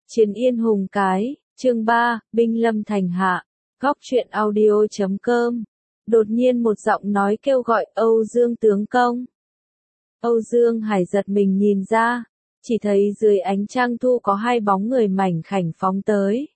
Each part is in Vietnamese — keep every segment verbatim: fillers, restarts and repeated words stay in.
Chiến Yên Hùng Cái, chương ba, Binh Lâm Thành Hạ, góc truyện audio chấm com. Đột nhiên một giọng nói kêu gọi Âu Dương tướng công. Âu Dương Hải giật mình nhìn ra, chỉ thấy dưới ánh trăng thu có hai bóng người mảnh khảnh phóng tới.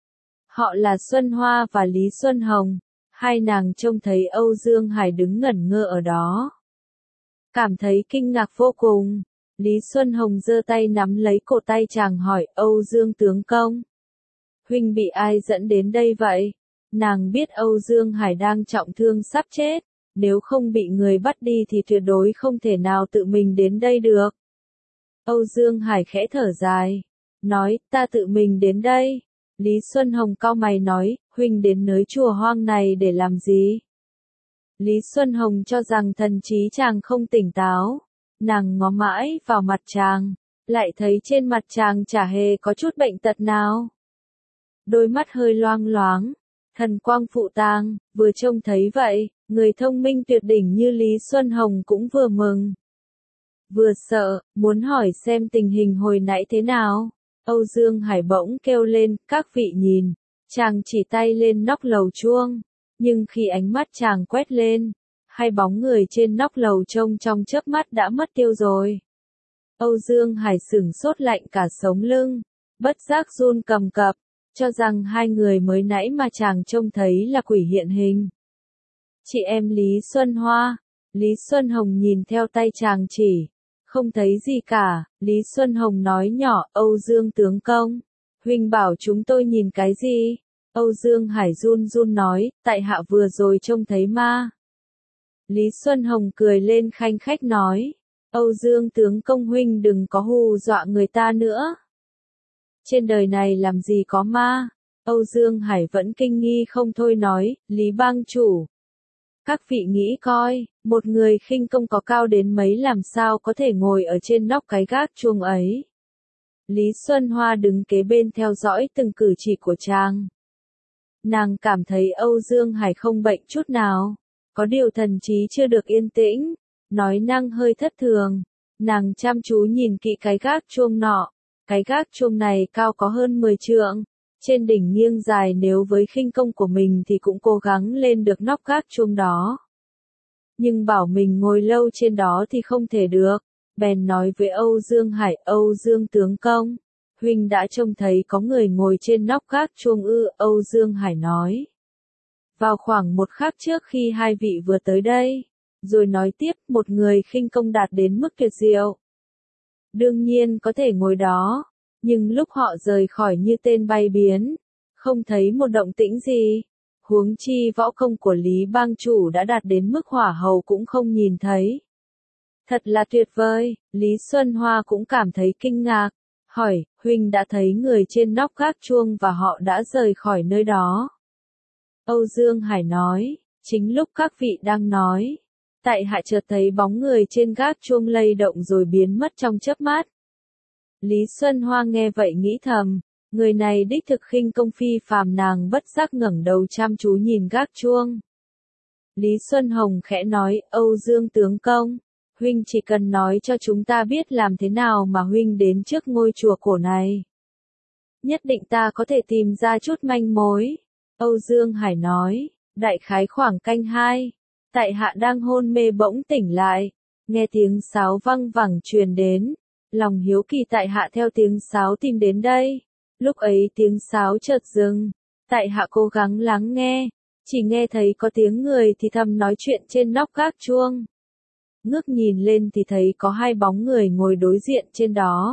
Họ là Xuân Hoa và Lý Xuân Hồng, hai nàng trông thấy Âu Dương Hải đứng ngẩn ngơ ở đó. Cảm thấy kinh ngạc vô cùng, Lý Xuân Hồng giơ tay nắm lấy cổ tay chàng hỏi Âu Dương tướng công. Huynh bị ai dẫn đến đây vậy? Nàng biết Âu Dương Hải đang trọng thương sắp chết, nếu không bị người bắt đi thì tuyệt đối không thể nào tự mình đến đây được. Âu Dương Hải khẽ thở dài, nói, ta tự mình đến đây. Lý Xuân Hồng cau mày nói, huynh đến nơi chùa hoang này để làm gì? Lý Xuân Hồng cho rằng thần trí chàng không tỉnh táo, nàng ngó mãi vào mặt chàng, lại thấy trên mặt chàng chả hề có chút bệnh tật nào. Đôi mắt hơi loang loáng, thần quang phụ tang, vừa trông thấy vậy, người thông minh tuyệt đỉnh như Lý Xuân Hồng cũng vừa mừng, vừa sợ, muốn hỏi xem tình hình hồi nãy thế nào. Âu Dương Hải bỗng kêu lên, các vị nhìn, chàng chỉ tay lên nóc lầu chuông, nhưng khi ánh mắt chàng quét lên, hai bóng người trên nóc lầu trông trong chớp mắt đã mất tiêu rồi. Âu Dương Hải sửng sốt lạnh cả sống lưng, bất giác run cầm cập, cho rằng hai người mới nãy mà chàng trông thấy là quỷ hiện hình. Chị em Lý Xuân Hoa, Lý Xuân Hồng nhìn theo tay chàng chỉ, không thấy gì cả. Lý Xuân Hồng nói nhỏ, Âu Dương tướng công, huynh bảo chúng tôi nhìn cái gì? Âu Dương Hải run run nói, tại hạ vừa rồi trông thấy ma. Lý Xuân Hồng cười lên khanh khách nói, Âu Dương tướng công huynh đừng có hù dọa người ta nữa. Trên đời này làm gì có ma? Âu Dương Hải vẫn kinh nghi không thôi nói, Lý bang chủ. Các vị nghĩ coi, một người khinh công có cao đến mấy làm sao có thể ngồi ở trên nóc cái gác chuông ấy. Lý Xuân Hoa đứng kế bên theo dõi từng cử chỉ của chàng. Nàng cảm thấy Âu Dương Hải không bệnh chút nào, có điều thần trí chưa được yên tĩnh, nói năng hơi thất thường. Nàng chăm chú nhìn kỹ cái gác chuông nọ, cái gác chuông này cao có hơn mười trượng, trên đỉnh nghiêng dài, nếu với khinh công của mình thì cũng cố gắng lên được nóc gác chuông đó. Nhưng bảo mình ngồi lâu trên đó thì không thể được, bèn nói với Âu Dương Hải, Âu Dương tướng công, huynh đã trông thấy có người ngồi trên nóc gác chuông ư? Âu Dương Hải nói. Vào khoảng một khắc trước khi hai vị vừa tới đây, rồi nói tiếp, một người khinh công đạt đến mức tuyệt diệu. Đương nhiên có thể ngồi đó, nhưng lúc họ rời khỏi như tên bay biến, không thấy một động tĩnh gì. Huống chi võ công của Lý bang chủ đã đạt đến mức hỏa hầu cũng không nhìn thấy. Thật là tuyệt vời. Lý Xuân Hoa cũng cảm thấy kinh ngạc, hỏi, huynh đã thấy người trên nóc gác chuông và họ đã rời khỏi nơi đó? Âu Dương Hải nói, chính lúc các vị đang nói, tại hạ chợt thấy bóng người trên gác chuông lay động rồi biến mất trong chớp mắt. Lý Xuân Hoa nghe vậy nghĩ thầm, người này đích thực khinh công phi phàm, nàng bất giác ngẩng đầu chăm chú nhìn gác chuông. Lý Xuân Hồng khẽ nói, Âu Dương tướng công, huynh chỉ cần nói cho chúng ta biết làm thế nào mà huynh đến trước ngôi chùa cổ này. Nhất định ta có thể tìm ra chút manh mối. Âu Dương Hải nói, đại khái khoảng canh hai, tại hạ đang hôn mê bỗng tỉnh lại, nghe tiếng sáo văng vẳng truyền đến, lòng hiếu kỳ tại hạ theo tiếng sáo tìm đến đây. Lúc ấy tiếng sáo chợt dừng, tại hạ cố gắng lắng nghe, chỉ nghe thấy có tiếng người thì thầm nói chuyện trên nóc gác chuông. Ngước nhìn lên thì thấy có hai bóng người ngồi đối diện trên đó.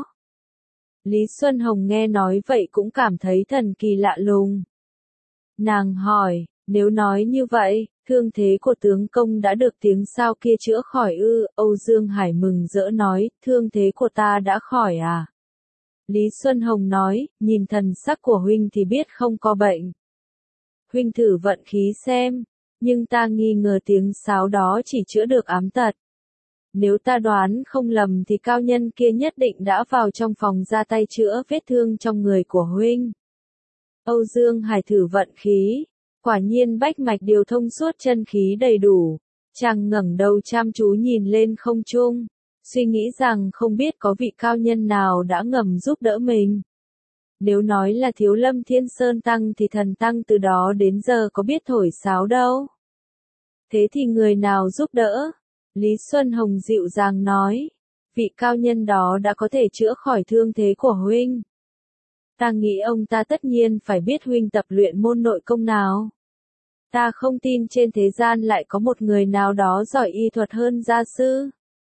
Lý Xuân Hồng nghe nói vậy cũng cảm thấy thần kỳ lạ lùng. Nàng hỏi, nếu nói như vậy, thương thế của tướng công đã được tiếng sao kia chữa khỏi ư? Âu Dương Hải mừng rỡ nói, thương thế của ta đã khỏi à? Lý Xuân Hồng nói, nhìn thần sắc của huynh thì biết không có bệnh. Huynh thử vận khí xem, nhưng ta nghi ngờ tiếng sáo đó chỉ chữa được ám tật. Nếu ta đoán không lầm thì cao nhân kia nhất định đã vào trong phòng ra tay chữa vết thương trong người của huynh. Âu Dương Hải thử vận khí, quả nhiên bách mạch điều thông suốt, chân khí đầy đủ. Chàng ngẩng đầu chăm chú nhìn lên không trung, suy nghĩ rằng không biết có vị cao nhân nào đã ngầm giúp đỡ mình. Nếu nói là Thiếu Lâm Thiên Sơn Tăng thì thần Tăng từ đó đến giờ có biết thổi sáo đâu. Thế thì người nào giúp đỡ? Lý Xuân Hồng dịu dàng nói. Vị cao nhân đó đã có thể chữa khỏi thương thế của huynh. Ta nghĩ ông ta tất nhiên phải biết huynh tập luyện môn nội công nào. Ta không tin trên thế gian lại có một người nào đó giỏi y thuật hơn gia sư.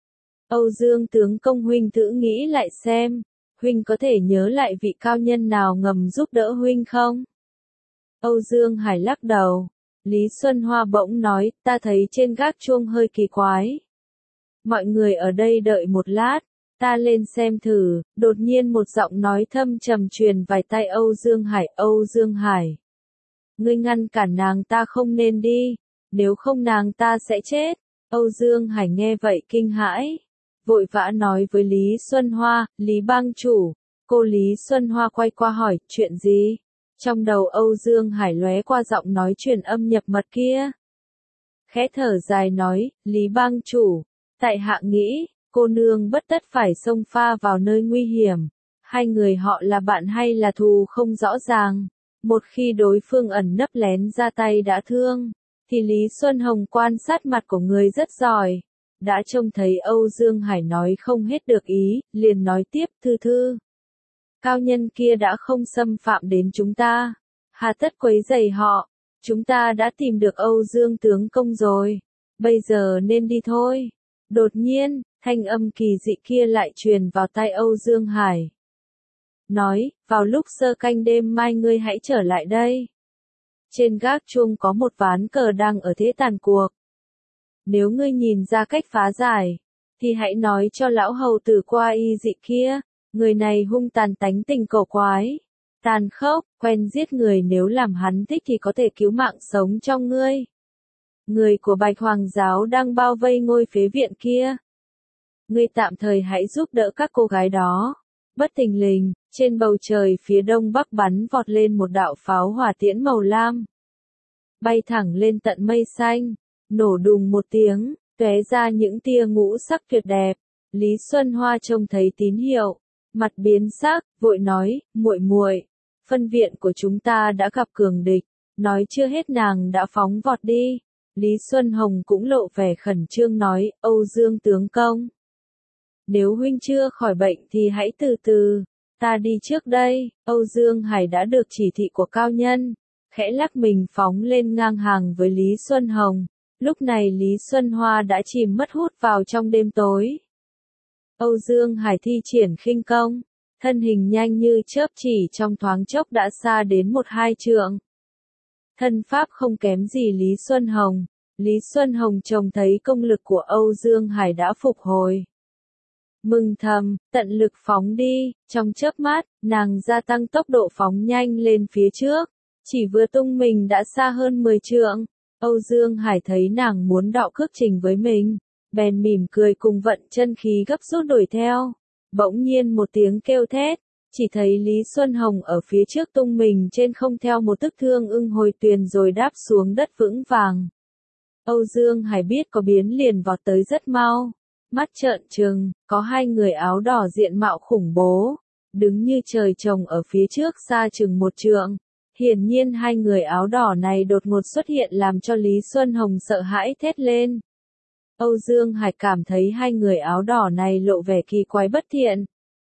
Âu Dương tướng công huynh thử nghĩ lại xem, huynh có thể nhớ lại vị cao nhân nào ngầm giúp đỡ huynh không? Âu Dương Hải lắc đầu. Lý Xuân Hoa bỗng nói, ta thấy trên gác chuông hơi kỳ quái. Mọi người ở đây đợi một lát, ta lên xem thử. Đột nhiên một giọng nói thâm trầm truyền vài tai Âu Dương Hải. Âu Dương Hải, ngươi ngăn cản nàng ta không nên đi, nếu không nàng ta sẽ chết. Âu Dương Hải nghe vậy kinh hãi, vội vã nói với Lý Xuân Hoa, Lý bang chủ. Cô Lý Xuân Hoa quay qua hỏi, chuyện gì? Trong đầu Âu Dương Hải lóe qua giọng nói truyền âm nhập mật kia. Khẽ thở dài nói, Lý bang chủ, tại hạ nghĩ, cô nương bất tất phải xông pha vào nơi nguy hiểm. Hai người họ là bạn hay là thù không rõ ràng. Một khi đối phương ẩn nấp lén ra tay đã thương, thì Lý Xuân Hồng quan sát mặt của người rất giỏi. Đã trông thấy Âu Dương Hải nói không hết được ý, liền nói tiếp, thư thư. Cao nhân kia đã không xâm phạm đến chúng ta. Hà tất quấy rầy họ. Chúng ta đã tìm được Âu Dương tướng công rồi. Bây giờ nên đi thôi. Đột nhiên, thanh âm kỳ dị kia lại truyền vào tai Âu Dương Hải. Nói, vào lúc sơ canh đêm mai ngươi hãy trở lại đây. Trên gác chuông có một ván cờ đang ở thế tàn cuộc. Nếu ngươi nhìn ra cách phá giải, thì hãy nói cho lão hầu tử qua y dị kia. Người này hung tàn tánh tình cổ quái, tàn khốc, quen giết người, nếu làm hắn thích thì có thể cứu mạng sống cho ngươi. Người của Bạch Hoàng giáo đang bao vây ngôi phế viện kia. Ngươi tạm thời hãy giúp đỡ các cô gái đó. Bất thình lình, trên bầu trời phía đông bắc bắn vọt lên một đạo pháo hỏa tiễn màu lam. Bay thẳng lên tận mây xanh, nổ đùng một tiếng, tóe ra những tia ngũ sắc tuyệt đẹp. Lý Xuân Hoa trông thấy tín hiệu, mặt biến sắc, vội nói, muội muội, phân viện của chúng ta đã gặp cường địch. Nói chưa hết nàng đã phóng vọt đi. Lý Xuân Hồng cũng lộ vẻ khẩn trương nói, Âu Dương tướng công, nếu huynh chưa khỏi bệnh thì hãy từ từ, ta đi trước đây. Âu Dương Hải đã được chỉ thị của cao nhân, khẽ lắc mình phóng lên ngang hàng với Lý Xuân Hồng. Lúc này Lý Xuân Hoa đã chìm mất hút vào trong đêm tối. Âu Dương Hải thi triển khinh công, thân hình nhanh như chớp, chỉ trong thoáng chốc đã xa đến một hai trượng. Thân pháp không kém gì Lý Xuân Hồng. Lý Xuân Hồng trông thấy công lực của Âu Dương Hải đã phục hồi. Mừng thầm, tận lực phóng đi, trong chớp mắt, nàng gia tăng tốc độ phóng nhanh lên phía trước. Chỉ vừa tung mình đã xa hơn mười trượng. Âu Dương Hải thấy nàng muốn đọ cước trình với mình, bèn mỉm cười cùng vận chân khí gấp rút đuổi theo. Bỗng nhiên một tiếng kêu thét, chỉ thấy Lý Xuân Hồng ở phía trước tung mình trên không theo một tức thương ưng hồi tuyền rồi đáp xuống đất vững vàng. Âu Dương Hải biết có biến liền vọt tới rất mau, mắt trợn trừng, có hai người áo đỏ diện mạo khủng bố, đứng như trời trồng ở phía trước xa chừng một trượng. Hiển nhiên hai người áo đỏ này đột ngột xuất hiện làm cho Lý Xuân Hồng sợ hãi thét lên. Âu Dương Hải cảm thấy hai người áo đỏ này lộ vẻ kỳ quái bất thiện.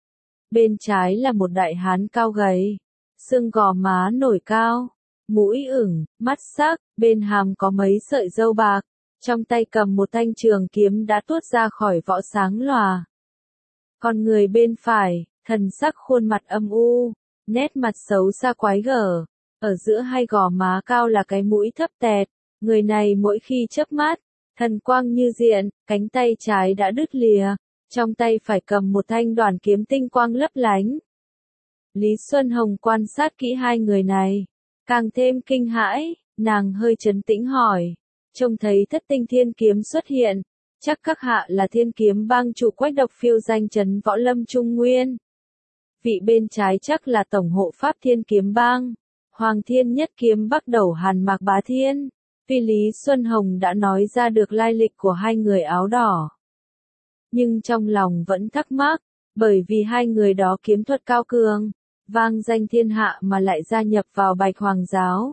Bên trái là một đại hán cao gầy, xương gò má nổi cao, mũi ửng, mắt sắc, bên hàm có mấy sợi râu bạc, trong tay cầm một thanh trường kiếm đã tuốt ra khỏi vỏ sáng lòa. Còn người bên phải, thần sắc khuôn mặt âm u, nét mặt xấu xa quái gở, ở giữa hai gò má cao là cái mũi thấp tẹt. Người này mỗi khi chớp mắt, thần quang như diện, cánh tay trái đã đứt lìa, trong tay phải cầm một thanh đoàn kiếm tinh quang lấp lánh. Lý Xuân Hồng quan sát kỹ hai người này, càng thêm kinh hãi, nàng hơi trấn tĩnh hỏi, trông thấy thất tinh thiên kiếm xuất hiện, chắc các hạ là thiên kiếm bang chủ Quách Độc phiêu danh trấn võ lâm Trung Nguyên. Vị bên trái chắc là tổng hộ pháp thiên kiếm bang, Hoàng Thiên Nhất Kiếm Bắc Đầu Hàn Mạc Bá Thiên. Tuy Lý Xuân Hồng đã nói ra được lai lịch của hai người áo đỏ, nhưng trong lòng vẫn thắc mắc, bởi vì hai người đó kiếm thuật cao cường, vang danh thiên hạ mà lại gia nhập vào Bạch Hoàng giáo.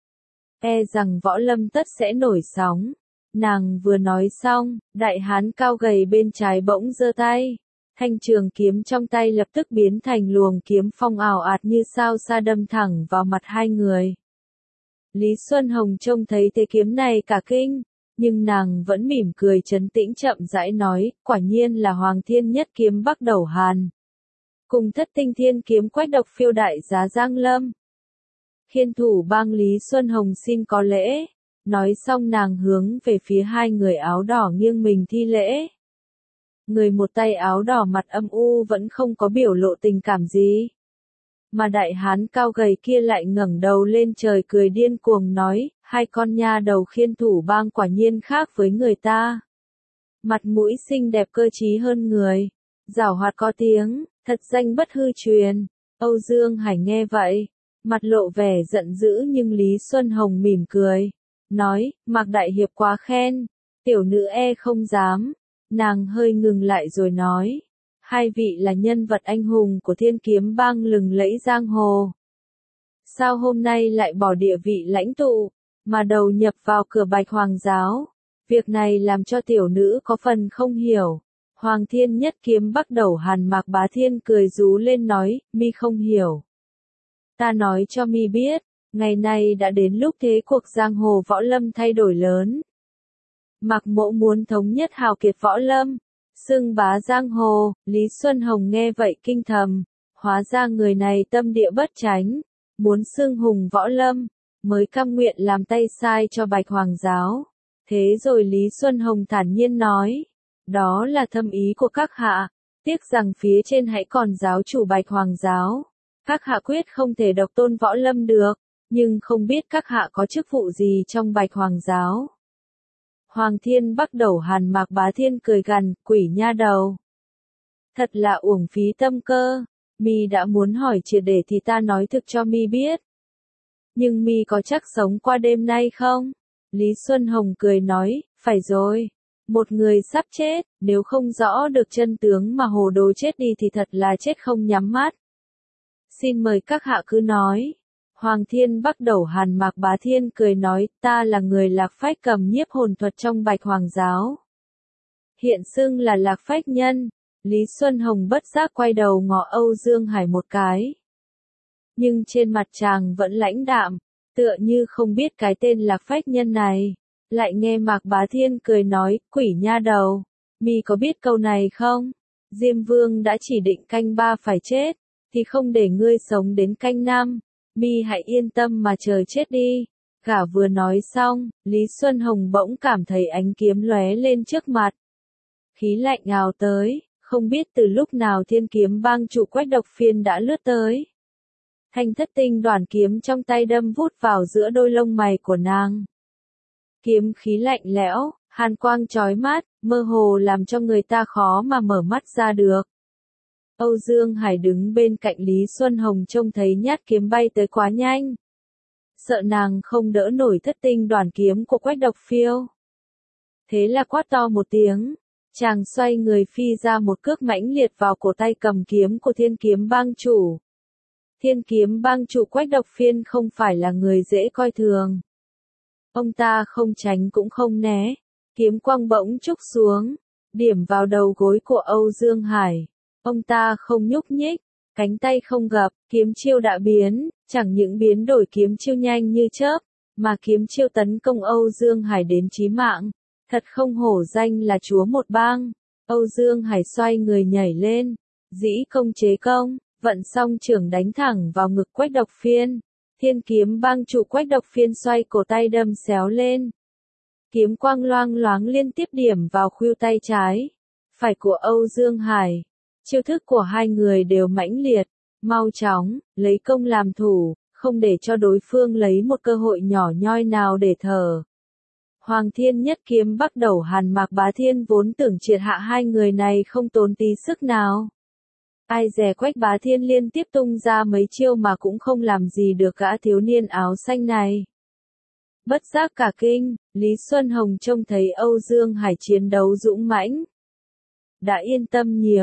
E rằng võ lâm tất sẽ nổi sóng. Nàng vừa nói xong, đại hán cao gầy bên trái bỗng giơ tay. Thanh trường kiếm trong tay lập tức biến thành luồng kiếm phong ào ạt như sao xa đâm thẳng vào mặt hai người. Lý Xuân Hồng trông thấy thế kiếm này cả kinh, nhưng nàng vẫn mỉm cười trấn tĩnh chậm rãi nói, quả nhiên là Hoàng Thiên Nhất Kiếm Bắc Đầu Hàn. Cùng Thất Tinh Thiên Kiếm Quách Độc Phiêu đại giá Giang Lâm. Khiên thủ bang Lý Xuân Hồng xin có lễ. Nói xong nàng hướng về phía hai người áo đỏ nghiêng mình thi lễ. Người một tay áo đỏ mặt âm u vẫn không có biểu lộ tình cảm gì. Mà đại hán cao gầy kia lại ngẩng đầu lên trời cười điên cuồng nói, hai con nha đầu Khiên thủ bang quả nhiên khác với người ta. Mặt mũi xinh đẹp cơ trí hơn người, giảo hoạt có tiếng, thật danh bất hư truyền. Âu Dương Hải nghe vậy, mặt lộ vẻ giận dữ nhưng Lý Xuân Hồng mỉm cười, nói, Mạc đại hiệp quá khen, tiểu nữ e không dám. Nàng hơi ngừng lại rồi nói, hai vị là nhân vật anh hùng của Thiên Kiếm bang lừng lẫy giang hồ. Sao hôm nay lại bỏ địa vị lãnh tụ, mà đầu nhập vào cửa Bạch Hoàng giáo? Việc này làm cho tiểu nữ có phần không hiểu. Hoàng Thiên Nhất Kiếm Bắc Đầu Hàn Mạc Bá Thiên cười rú lên nói, mi không hiểu. Ta nói cho mi biết, ngày nay đã đến lúc thế cuộc giang hồ võ lâm thay đổi lớn. Mạc Mỗ muốn thống nhất hào kiệt võ lâm, xưng bá giang hồ. Lý Xuân Hồng nghe vậy kinh thầm, hóa ra người này tâm địa bất chánh, muốn xưng hùng võ lâm, mới cam nguyện làm tay sai cho Bạch Hoàng giáo. Thế rồi Lý Xuân Hồng thản nhiên nói, đó là thâm ý của các hạ, tiếc rằng phía trên hãy còn giáo chủ Bạch Hoàng giáo. Các hạ quyết không thể độc tôn võ lâm được, nhưng không biết các hạ có chức vụ gì trong Bạch Hoàng giáo. Hoàng Thiên Bắc Đầu Hàn Mạc Bá Thiên cười gằn, quỷ nha đầu. Thật là uổng phí tâm cơ, mi đã muốn hỏi triệt để thì ta nói thực cho mi biết. Nhưng mi có chắc sống qua đêm nay không? Lý Xuân Hồng cười nói, phải rồi. Một người sắp chết, nếu không rõ được chân tướng mà hồ đồ chết đi thì thật là chết không nhắm mắt. Xin mời các hạ cứ nói. Hoàng Thiên Bắc Đầu Hàn Mạc Bá Thiên cười nói, ta là người Lạc Phách cầm nhiếp hồn thuật trong Bạch Hoàng giáo. Hiện xưng là Lạc Phách nhân. Lý Xuân Hồng bất giác quay đầu ngó Âu Dương Hải một cái. Nhưng trên mặt chàng vẫn lãnh đạm, tựa như không biết cái tên Lạc Phách nhân này. Lại nghe Mạc Bá Thiên cười nói, quỷ nha đầu, mi có biết câu này không? Diêm Vương đã chỉ định canh ba phải chết, thì không để ngươi sống đến canh năm. Mi hãy yên tâm mà chờ chết đi. Gã vừa nói xong, Lý Xuân Hồng bỗng cảm thấy ánh kiếm lóe lên trước mặt. Khí lạnh ào tới, không biết từ lúc nào Thiên Kiếm bang chủ Quách Độc Phiên đã lướt tới. Thanh thất tinh đoàn kiếm trong tay đâm vút vào giữa đôi lông mày của nàng. Kiếm khí lạnh lẽo, hàn quang chói mắt, mơ hồ làm cho người ta khó mà mở mắt ra được. Âu Dương Hải đứng bên cạnh Lý Xuân Hồng trông thấy nhát kiếm bay tới quá nhanh. Sợ nàng không đỡ nổi thất tinh đoàn kiếm của Quách Độc Phiêu. Thế là quát to một tiếng, chàng xoay người phi ra một cước mãnh liệt vào cổ tay cầm kiếm của Thiên Kiếm bang chủ. Thiên Kiếm bang chủ Quách Độc Phiên không phải là người dễ coi thường. Ông ta không tránh cũng không né, kiếm quang bỗng trúc xuống, điểm vào đầu gối của Âu Dương Hải. Ông ta không nhúc nhích, cánh tay không gập, kiếm chiêu đã biến, chẳng những biến đổi kiếm chiêu nhanh như chớp, mà kiếm chiêu tấn công Âu Dương Hải đến chí mạng. Thật không hổ danh là chúa một bang. Âu Dương Hải xoay người nhảy lên, dĩ công chế công, vận xong trưởng đánh thẳng vào ngực Quách Độc Phiên. Thiên Kiếm bang chủ Quách Độc Phiên xoay cổ tay đâm xéo lên. Kiếm quang loang loáng liên tiếp điểm vào khuỷu tay trái, phải của Âu Dương Hải. Chiêu thức của hai người đều mãnh liệt, mau chóng, lấy công làm thủ, không để cho đối phương lấy một cơ hội nhỏ nhoi nào để thở. Hoàng Thiên Nhất Kiếm Bắc Đầu Hàn Mạc Bá Thiên vốn tưởng triệt hạ hai người này không tốn tí sức nào. Ai dè Quách Bá Thiên liên tiếp tung ra mấy chiêu mà cũng không làm gì được gã thiếu niên áo xanh này. Bất giác cả kinh, Lý Xuân Hồng trông thấy Âu Dương Hải chiến đấu dũng mãnh. Đã yên tâm nhiều,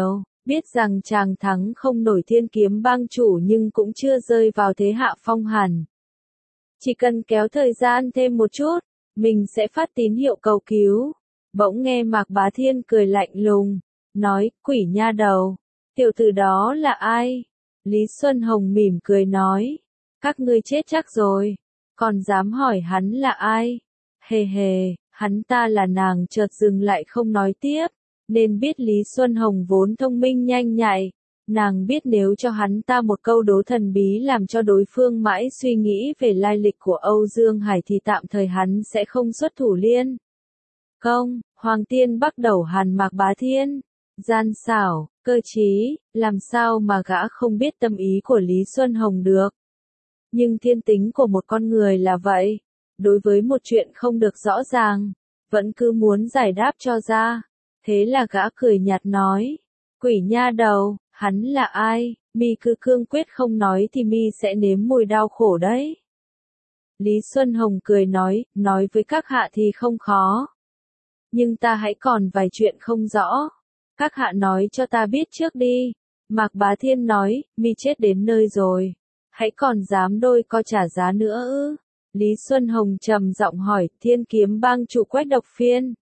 Biết rằng chàng thắng không nổi thiên kiếm bang chủ nhưng cũng chưa rơi vào thế hạ phong hẳn. Chỉ cần kéo thời gian thêm một chút, mình sẽ phát tín hiệu cầu cứu. Bỗng nghe Mạc Bá Thiên cười lạnh lùng, nói, quỷ nha đầu, tiểu tử đó là ai? Lý Xuân Hồng mỉm cười nói, các ngươi chết chắc rồi, còn dám hỏi hắn là ai? Hề hề, hắn ta là nàng. Chợt dừng lại không nói tiếp, nên biết Lý Xuân Hồng vốn thông minh nhanh nhạy. Nàng biết nếu cho hắn ta một câu đố thần bí làm cho đối phương mãi suy nghĩ về lai lịch của Âu Dương Hải thì tạm thời hắn sẽ không xuất thủ liên công. Hoàng Tiên bắt đầu hàn Mạc Bá Thiên, gian xảo, cơ trí, làm sao mà gã không biết tâm ý của Lý Xuân Hồng được. Nhưng thiên tính của một con người là vậy, đối với một chuyện không được rõ ràng, vẫn cứ muốn giải đáp cho ra. Thế là gã cười nhạt nói, quỷ nha đầu, hắn là ai, mi cứ cương quyết không nói thì mi sẽ nếm mùi đau khổ đấy. Lý Xuân Hồng cười nói, nói với các hạ thì không khó. Nhưng ta hãy còn vài chuyện không rõ. Các hạ nói cho ta biết trước đi. Mạc Bá Thiên nói, mi chết đến nơi rồi. Hãy còn dám đôi co trả giá nữa ư? Lý Xuân Hồng trầm giọng hỏi, thiên kiếm bang chủ Quách Độc Phiên.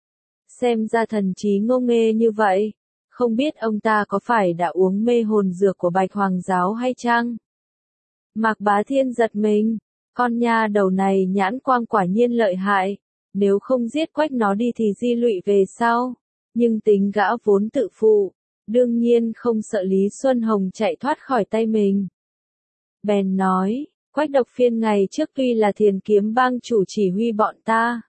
Xem ra thần trí ngô nghê như vậy. Không biết ông ta có phải đã uống mê hồn dược của Bạch Hoàng giáo hay chăng? Mạc Bá Thiên giật mình. Con nha đầu này nhãn quang quả nhiên lợi hại. Nếu không giết Quách nó đi thì di lụy về sau. Nhưng tính gã vốn tự phụ, đương nhiên không sợ Lý Xuân Hồng chạy thoát khỏi tay mình. Bèn nói, Quách Độc Phiên ngày trước tuy là thiền kiếm bang chủ chỉ huy bọn ta.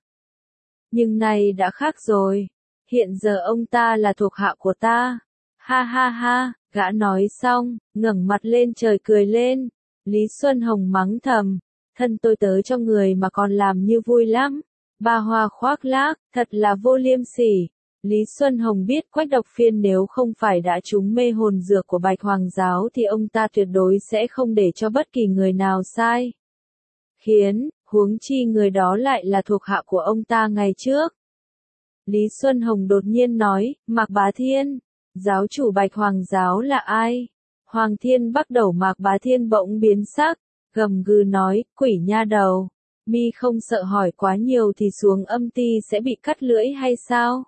Nhưng nay đã khác rồi, hiện giờ ông ta là thuộc hạ của ta. Ha ha ha, gã nói xong, ngẩng mặt lên trời cười lên. Lý Xuân Hồng mắng thầm, thân tôi tới cho người mà còn làm như vui lắm. Ba hoa khoác lác, thật là vô liêm sỉ. Lý Xuân Hồng biết Quách Độc Phiên nếu không phải đã trúng mê hồn dược của Bạch Hoàng giáo thì ông ta tuyệt đối sẽ không để cho bất kỳ người nào sai khiến, huống chi người đó lại là thuộc hạ của ông ta ngày trước. Lý Xuân Hồng đột nhiên nói, Mạc Bá Thiên, giáo chủ Bạch Hoàng giáo là ai? Hoàng Thiên bắt đầu. Mạc Bá Thiên bỗng biến sắc, gầm gừ nói, quỷ nha đầu, mi không sợ hỏi quá nhiều thì xuống âm ti sẽ bị cắt lưỡi hay sao?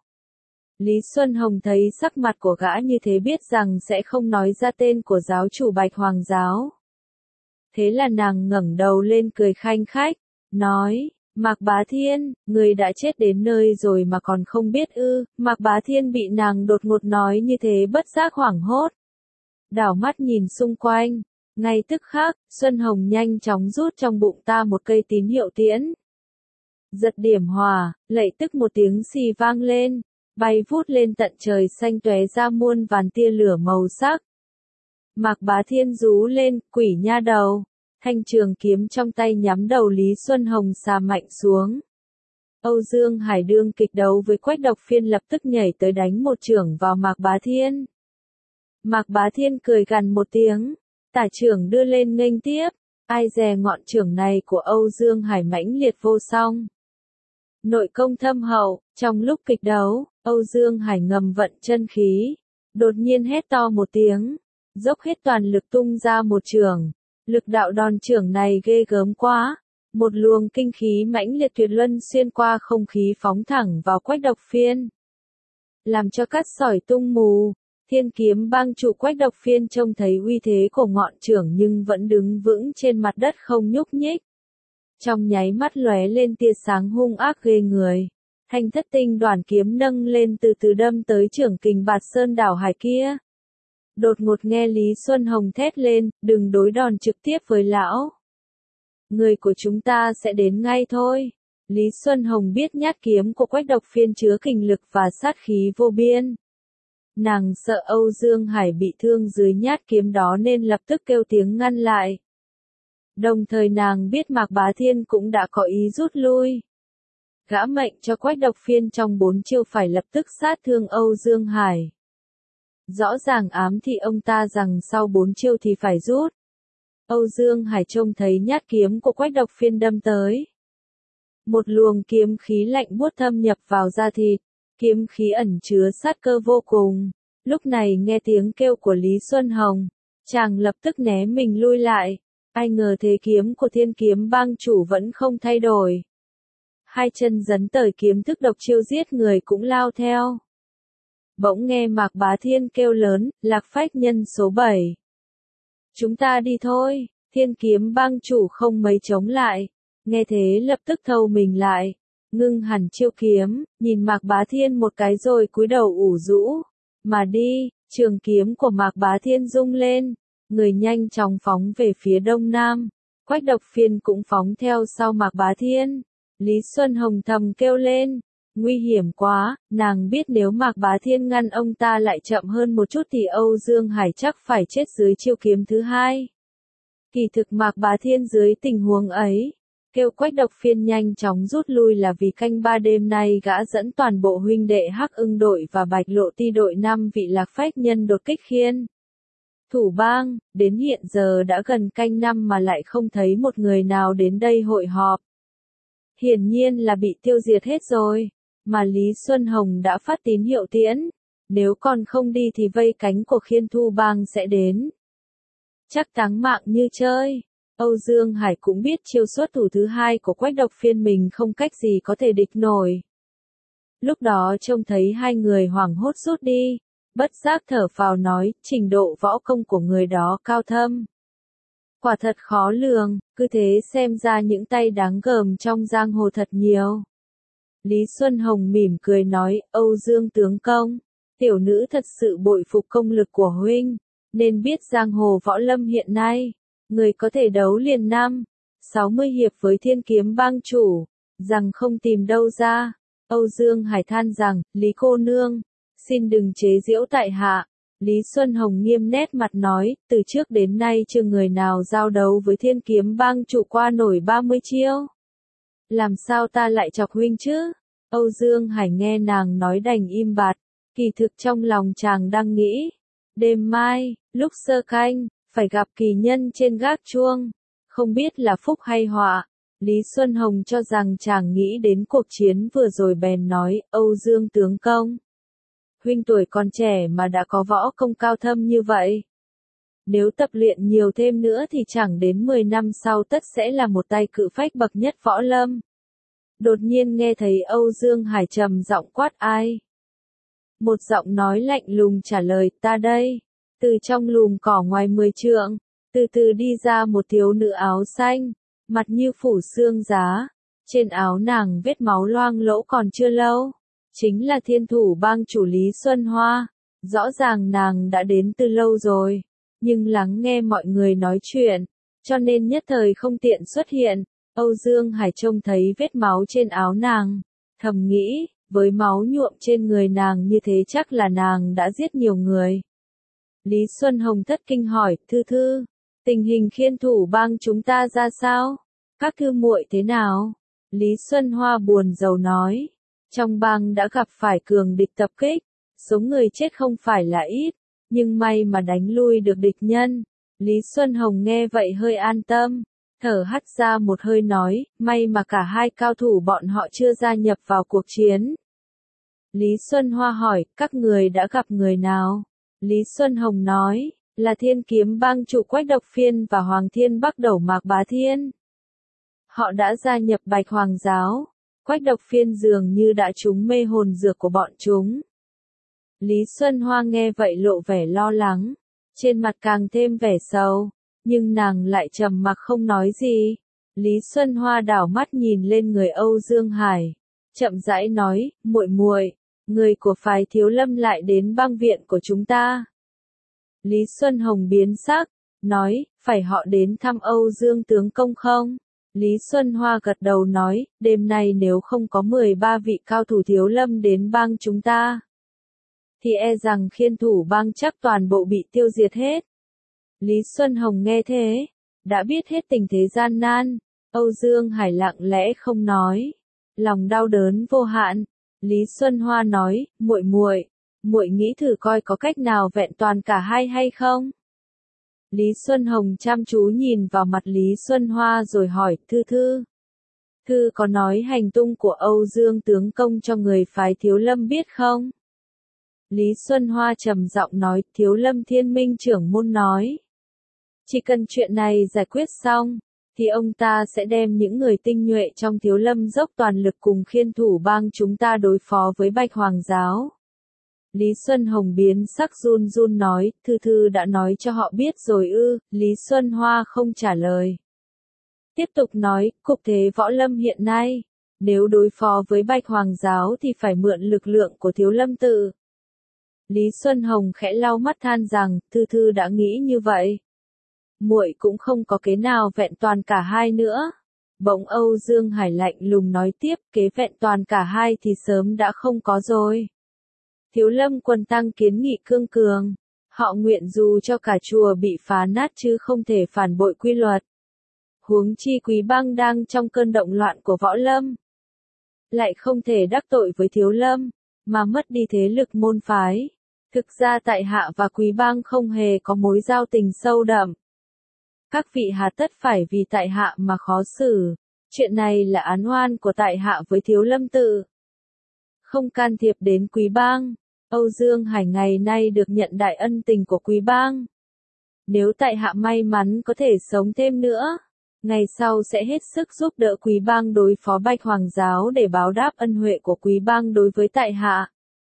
Lý Xuân Hồng thấy sắc mặt của gã như thế biết rằng sẽ không nói ra tên của giáo chủ Bạch Hoàng giáo. Thế là nàng ngẩng đầu lên cười khanh khách, nói, Mạc Bá Thiên, người đã chết đến nơi rồi mà còn không biết ư? Mạc Bá Thiên bị nàng đột ngột nói như thế bất giác hoảng hốt. Đảo mắt nhìn xung quanh, ngay tức khắc, Xuân Hồng nhanh chóng rút trong bụng ta một cây tín hiệu tiễn. Giật điểm hòa, lạy tức một tiếng xì vang lên, bay vút lên tận trời xanh tóe ra muôn vàn tia lửa màu sắc. Mạc Bá Thiên rú lên, quỷ nha đầu. Thanh trường kiếm trong tay nhắm đầu Lý Xuân Hồng xà mạnh xuống. Âu Dương Hải đương kịch đấu với Quách Độc Phiên lập tức nhảy tới đánh một chưởng vào Mạc Bá Thiên. Mạc Bá Thiên cười gằn một tiếng, tả chưởng đưa lên nghênh tiếp, ai dè ngọn chưởng này của Âu Dương Hải mãnh liệt vô song. Nội công thâm hậu, trong lúc kịch đấu, Âu Dương Hải ngầm vận chân khí, đột nhiên hét to một tiếng, dốc hết toàn lực tung ra một chưởng. Lực đạo đòn chưởng này ghê gớm quá, một luồng kinh khí mãnh liệt tuyệt luân xuyên qua không khí phóng thẳng vào Quách Độc Phiên, làm cho cát sỏi tung mù. Thiên kiếm bang chủ Quách Độc Phiên trông thấy uy thế của ngọn chưởng nhưng vẫn đứng vững trên mặt đất không nhúc nhích. Trong nháy mắt lóe lên tia sáng hung ác ghê người, thanh thất tinh đoàn kiếm nâng lên từ từ đâm tới chưởng kình Bạt Sơn đảo hải kia. Đột ngột nghe Lý Xuân Hồng thét lên, đừng đối đòn trực tiếp với lão. Người của chúng ta sẽ đến ngay thôi. Lý Xuân Hồng biết nhát kiếm của Quách Độc Phiên chứa kình lực và sát khí vô biên. Nàng sợ Âu Dương Hải bị thương dưới nhát kiếm đó nên lập tức kêu tiếng ngăn lại. Đồng thời nàng biết Mạc Bá Thiên cũng đã có ý rút lui. Gã mệnh cho Quách Độc Phiên trong bốn chiêu phải lập tức sát thương Âu Dương Hải. Rõ ràng ám thị ông ta rằng sau bốn chiêu thì phải rút. Âu Dương Hải trông thấy nhát kiếm của Quách Độc Phiên đâm tới. Một luồng kiếm khí lạnh buốt thâm nhập vào da thịt, kiếm khí ẩn chứa sát cơ vô cùng. Lúc này nghe tiếng kêu của Lý Xuân Hồng, chàng lập tức né mình lui lại. Ai ngờ thế kiếm của Thiên Kiếm Bang chủ vẫn không thay đổi. Hai chân dấn tới kiếm thức độc chiêu giết người cũng lao theo. Bỗng nghe Mạc Bá Thiên kêu lớn, Lạc Phách nhân số bảy. Chúng ta đi thôi, Thiên Kiếm Bang chủ không mấy chống lại. Nghe thế lập tức thâu mình lại, ngưng hẳn chiêu kiếm, nhìn Mạc Bá Thiên một cái rồi cúi đầu ủ rũ. Mà đi, trường kiếm của Mạc Bá Thiên rung lên, người nhanh chóng phóng về phía đông nam. Quách Độc Phiên cũng phóng theo sau Mạc Bá Thiên. Lý Xuân Hồng thầm kêu lên, nguy hiểm quá, nàng biết nếu Mạc Bá Thiên ngăn ông ta lại chậm hơn một chút thì Âu Dương Hải chắc phải chết dưới chiêu kiếm thứ hai. Kỳ thực Mạc Bá Thiên dưới tình huống ấy, kêu Quách Độc Phiên nhanh chóng rút lui là vì canh ba đêm nay gã dẫn toàn bộ huynh đệ Hắc Ưng đội và Bạch Lộ Ti đội năm vị Lạc Phách nhân đột kích Khiên Thủ Bang. Đến hiện giờ đã gần canh năm mà lại không thấy một người nào đến đây hội họp. Hiển nhiên là bị tiêu diệt hết rồi, mà Lý Xuân Hồng đã phát tín hiệu tiễn, nếu còn không đi thì vây cánh của Khiên Thu Bang sẽ đến. Chắc táng mạng như chơi. Âu Dương Hải cũng biết chiêu xuất thủ thứ hai của Quách Độc Phiên mình không cách gì có thể địch nổi. Lúc đó trông thấy hai người hoảng hốt rút đi, bất giác thở phào nói, trình độ võ công của người đó cao thâm. Quả thật khó lường, cứ thế xem ra những tay đáng gờm trong giang hồ thật nhiều. Lý Xuân Hồng mỉm cười nói, Âu Dương tướng công, tiểu nữ thật sự bội phục công lực của huynh, nên biết giang hồ võ lâm hiện nay, người có thể đấu liền năm, sáu mươi hiệp với Thiên Kiếm Bang chủ, rằng không tìm đâu ra. Âu Dương Hải than rằng, Lý cô nương, xin đừng chế giễu tại hạ. Lý Xuân Hồng nghiêm nét mặt nói, từ trước đến nay chưa người nào giao đấu với Thiên Kiếm Bang chủ qua nổi ba mươi chiêu. Làm sao ta lại chọc huynh chứ? Âu Dương Hải nghe nàng nói đành im bặt, kỳ thực trong lòng chàng đang nghĩ. Đêm mai, lúc sơ canh, phải gặp kỳ nhân trên gác chuông, không biết là phúc hay họa. Lý Xuân Hồng cho rằng chàng nghĩ đến cuộc chiến vừa rồi bèn nói, Âu Dương tướng công. Huynh tuổi còn trẻ mà đã có võ công cao thâm như vậy. Nếu tập luyện nhiều thêm nữa thì chẳng đến mười năm sau tất sẽ là một tay cự phách bậc nhất võ lâm. Đột nhiên nghe thấy Âu Dương Hải trầm giọng quát ai. Một giọng nói lạnh lùng trả lời, ta đây. Từ trong lùm cỏ ngoài mười trượng, từ từ đi ra một thiếu nữ áo xanh, mặt như phủ xương giá. Trên áo nàng vết máu loang lỗ còn chưa lâu. Chính là Thiên Thủ Bang chủ Lý Xuân Hoa. Rõ ràng nàng đã đến từ lâu rồi, nhưng lắng nghe mọi người nói chuyện, cho nên nhất thời không tiện xuất hiện. Âu Dương Hải trông thấy vết máu trên áo nàng, thầm nghĩ, với máu nhuộm trên người nàng như thế chắc là nàng đã giết nhiều người. Lý Xuân Hồng thất kinh hỏi, thư thư, tình hình Khiên Thủ Bang chúng ta ra sao? Các thư muội thế nào? Lý Xuân Hoa buồn rầu nói, trong bang đã gặp phải cường địch tập kích, số người chết không phải là ít, nhưng may mà đánh lui được địch nhân. Lý Xuân Hồng nghe vậy hơi an tâm, thở hắt ra một hơi nói, may mà cả hai cao thủ bọn họ chưa gia nhập vào cuộc chiến. Lý Xuân Hoa hỏi, các người đã gặp người nào? Lý Xuân Hồng nói, là Thiên Kiếm Bang chủ Quách Độc Phiên và Hoàng Thiên Bắc Đầu Mạc Bá Thiên. Họ đã gia nhập Bạch Hoàng giáo. Quách Độc Phiên dường như đã trúng mê hồn dược của bọn chúng. Lý Xuân Hoa nghe vậy lộ vẻ lo lắng, trên mặt càng thêm vẻ sầu, nhưng nàng lại trầm mặc không nói gì. Lý Xuân Hoa đảo mắt nhìn lên người Âu Dương Hải, chậm rãi nói, muội muội, người của phái Thiếu Lâm lại đến bang viện của chúng ta. Lý Xuân Hồng biến sắc, nói, phải họ đến thăm Âu Dương tướng công không? Lý Xuân Hoa gật đầu nói, đêm nay nếu không có mười ba vị cao thủ Thiếu Lâm đến bang chúng ta, thì e rằng Khiên Thủ Bang chắc toàn bộ bị tiêu diệt hết. Lý Xuân Hồng nghe thế, đã biết hết tình thế gian nan, Âu Dương Hải lặng lẽ không nói, lòng đau đớn vô hạn. Lý Xuân Hoa nói, muội muội, muội nghĩ thử coi có cách nào vẹn toàn cả hai hay không? Lý Xuân Hồng chăm chú nhìn vào mặt Lý Xuân Hoa rồi hỏi, thư thư. Thư có nói hành tung của Âu Dương tướng công cho người phái Thiếu Lâm biết không? Lý Xuân Hoa trầm giọng nói, Thiếu Lâm Thiên Minh trưởng môn nói. Chỉ cần chuyện này giải quyết xong, thì ông ta sẽ đem những người tinh nhuệ trong Thiếu Lâm dốc toàn lực cùng khiên thủ bang chúng ta đối phó với Bạch Hoàng giáo. Lý Xuân Hồng biến sắc run run nói, Thư Thư đã nói cho họ biết rồi ư, Lý Xuân Hoa không trả lời. Tiếp tục nói, cục thế võ lâm hiện nay, nếu đối phó với Bạch Hoàng giáo thì phải mượn lực lượng của Thiếu Lâm tự. Lý Xuân Hồng khẽ lau mắt than rằng, Thư Thư đã nghĩ như vậy. Muội cũng không có kế nào vẹn toàn cả hai nữa. Bỗng Âu Dương Hải lạnh lùng nói tiếp, kế vẹn toàn cả hai thì sớm đã không có rồi. Thiếu Lâm quân tăng kiến nghị cương cường. Họ nguyện dù cho cả chùa bị phá nát chứ không thể phản bội quy luật. Huống chi Quý Bang đang trong cơn động loạn của võ lâm. Lại không thể đắc tội với Thiếu Lâm, mà mất đi thế lực môn phái. Thực ra tại hạ và Quý Bang không hề có mối giao tình sâu đậm. Các vị hà tất phải vì tại hạ mà khó xử. Chuyện này là án oan của tại hạ với Thiếu Lâm tự. Không can thiệp đến Quý Bang. Âu Dương Hải ngày nay được nhận đại ân tình của Quý Bang. Nếu tại hạ may mắn có thể sống thêm nữa, ngày sau sẽ hết sức giúp đỡ Quý Bang đối phó Bạch Hoàng giáo để báo đáp ân huệ của Quý Bang đối với tại hạ.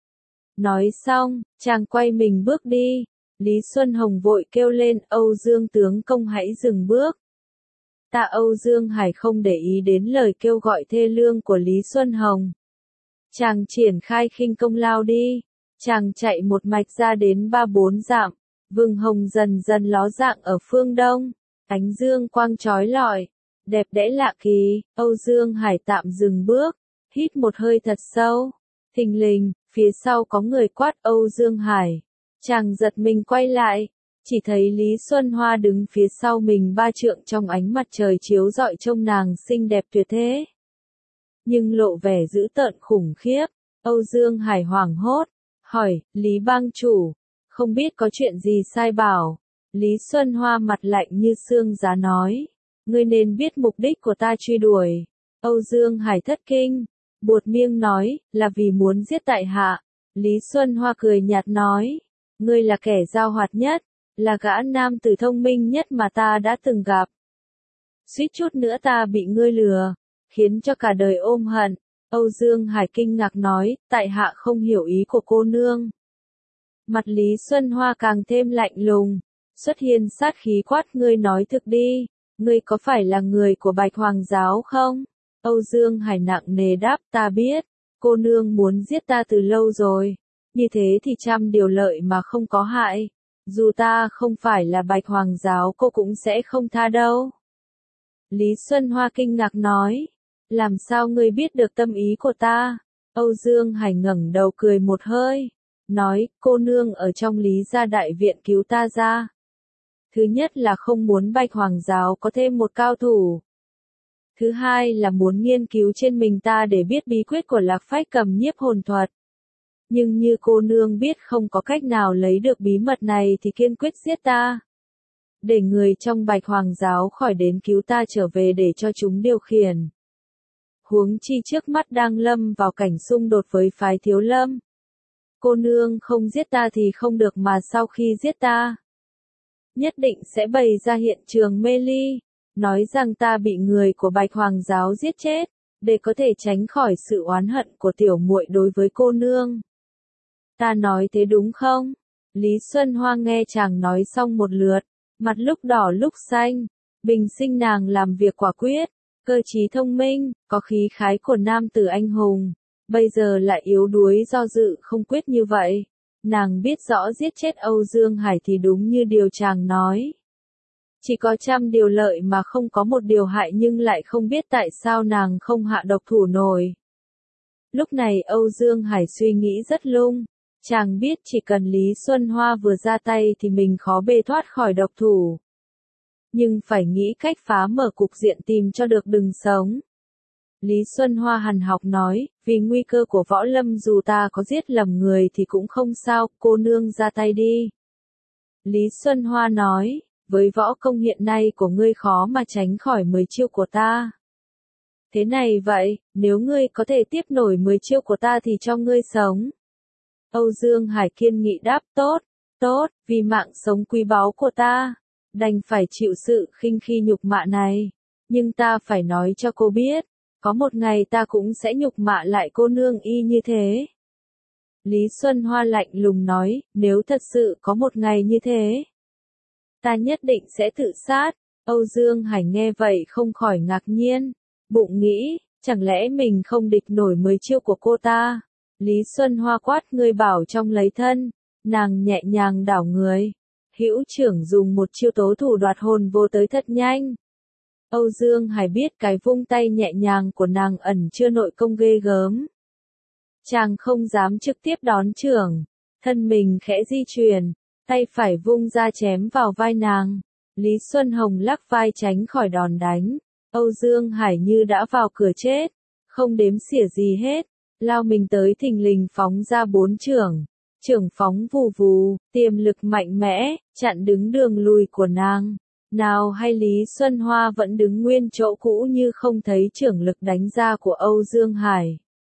Nói xong, chàng quay mình bước đi. Lý Xuân Hồng vội kêu lên, Âu Dương tướng công hãy dừng bước. Tạ Âu Dương Hải không để ý đến lời kêu gọi thê lương của Lý Xuân Hồng. Chàng triển khai khinh công lao đi. Chàng chạy một mạch ra đến ba bốn dặm. Vừng hồng dần dần ló dạng ở phương đông. Ánh dương quang chói lọi. Đẹp đẽ lạ kỳ. Âu Dương Hải tạm dừng bước. Hít một hơi thật sâu. Thình lình, phía sau có người quát Âu Dương Hải. Chàng giật mình quay lại. Chỉ thấy Lý Xuân Hoa đứng phía sau mình ba trượng trong ánh mặt trời chiếu rọi trông nàng xinh đẹp tuyệt thế. Nhưng lộ vẻ dữ tợn khủng khiếp. Âu Dương Hải hoảng hốt. Hỏi, Lý bang chủ. Không biết có chuyện gì sai bảo. Lý Xuân Hoa mặt lạnh như xương giá nói. Ngươi nên biết mục đích của ta truy đuổi. Âu Dương Hải thất kinh. Buột miệng nói, là vì muốn giết tại hạ. Lý Xuân Hoa cười nhạt nói. Ngươi là kẻ giàu hoạt nhất. Là gã nam tử thông minh nhất mà ta đã từng gặp. Suýt chút nữa ta bị ngươi lừa. Khiến cho cả đời ôm hận. Âu Dương Hải kinh ngạc nói, tại hạ không hiểu ý của cô nương. Mặt Lý Xuân Hoa càng thêm lạnh lùng. Xuất hiện sát khí quát, ngươi nói thực đi. Ngươi có phải là người của Bạch Hoàng giáo không? Âu Dương Hải nặng nề đáp, ta biết. Cô nương muốn giết ta từ lâu rồi. Như thế thì trăm điều lợi mà không có hại. Dù ta không phải là Bạch Hoàng giáo cô cũng sẽ không tha đâu. Lý Xuân Hoa kinh ngạc nói. Làm sao ngươi biết được tâm ý của ta? Âu Dương Hải ngẩng đầu cười một hơi. Nói, cô nương ở trong Lý gia đại viện cứu ta ra. Thứ nhất là không muốn Bạch Hoàng giáo có thêm một cao thủ. Thứ hai là muốn nghiên cứu trên mình ta để biết bí quyết của Lạc Phách Cầm Nhiếp Hồn Thuật. Nhưng như cô nương biết không có cách nào lấy được bí mật này thì kiên quyết giết ta. Để người trong Bạch Hoàng giáo khỏi đến cứu ta trở về để cho chúng điều khiển. Huống chi trước mắt đang lâm vào cảnh xung đột với phái Thiếu Lâm. Cô nương không giết ta thì không được mà sau khi giết ta. Nhất định sẽ bày ra hiện trường mê ly. Nói rằng ta bị người của Bạch Hoàng giáo giết chết. Để có thể tránh khỏi sự oán hận của tiểu muội đối với cô nương. Ta nói thế đúng không? Lý Xuân Hoa nghe chàng nói xong một lượt. Mặt lúc đỏ lúc xanh. Bình sinh nàng làm việc quả quyết. Cơ trí thông minh, có khí khái của nam tử anh hùng. Bây giờ lại yếu đuối do dự không quyết như vậy. Nàng biết rõ giết chết Âu Dương Hải thì đúng như điều chàng nói. Chỉ có trăm điều lợi mà không có một điều hại, nhưng lại không biết tại sao nàng không hạ độc thủ nổi. Lúc này Âu Dương Hải suy nghĩ rất lung. Chàng biết chỉ cần Lý Xuân Hoa vừa ra tay thì mình khó bê thoát khỏi độc thủ. Nhưng phải nghĩ cách phá mở cục diện tìm cho được đường sống. Lý Xuân Hoa hằn học nói, vì nguy cơ của võ lâm dù ta có giết lầm người thì cũng không sao, cô nương ra tay đi. Lý Xuân Hoa nói, với võ công hiện nay của ngươi khó mà tránh khỏi mười chiêu của ta. Thế này vậy, nếu ngươi có thể tiếp nổi mười chiêu của ta thì cho ngươi sống. Âu Dương Hải kiên nghị đáp tốt, tốt, vì mạng sống quý báu của ta, đành phải chịu sự khinh khi nhục mạ này. Nhưng ta phải nói cho cô biết, có một ngày ta cũng sẽ nhục mạ lại cô nương y như thế. Lý Xuân Hoa lạnh lùng nói, nếu thật sự có một ngày như thế, ta nhất định sẽ tự sát. Âu Dương Hải nghe vậy không khỏi ngạc nhiên, bụng nghĩ, chẳng lẽ mình không địch nổi mười chiêu của cô ta. Lý Xuân Hoa quát, ngươi bảo trong lấy thân, nàng nhẹ nhàng đảo người. Hữu trưởng dùng một chiêu tố thủ đoạt hồn vô tới thật nhanh. Âu Dương Hải biết cái vung tay nhẹ nhàng của nàng ẩn chưa nội công ghê gớm. Chàng không dám trực tiếp đón trưởng, thân mình khẽ di chuyển, tay phải vung ra chém vào vai nàng. Lý Xuân Hồng lắc vai tránh khỏi đòn đánh. Âu Dương Hải như đã vào cửa chết, không đếm xỉa gì hết, lao mình tới thình lình phóng ra bốn chưởng. Chưởng phóng vù vù, tiềm lực mạnh mẽ, chặn đứng đường lùi của nàng. Nào hay Lý Xuân Hoa vẫn đứng nguyên chỗ cũ như không thấy chưởng lực đánh ra của Âu Dương Hải.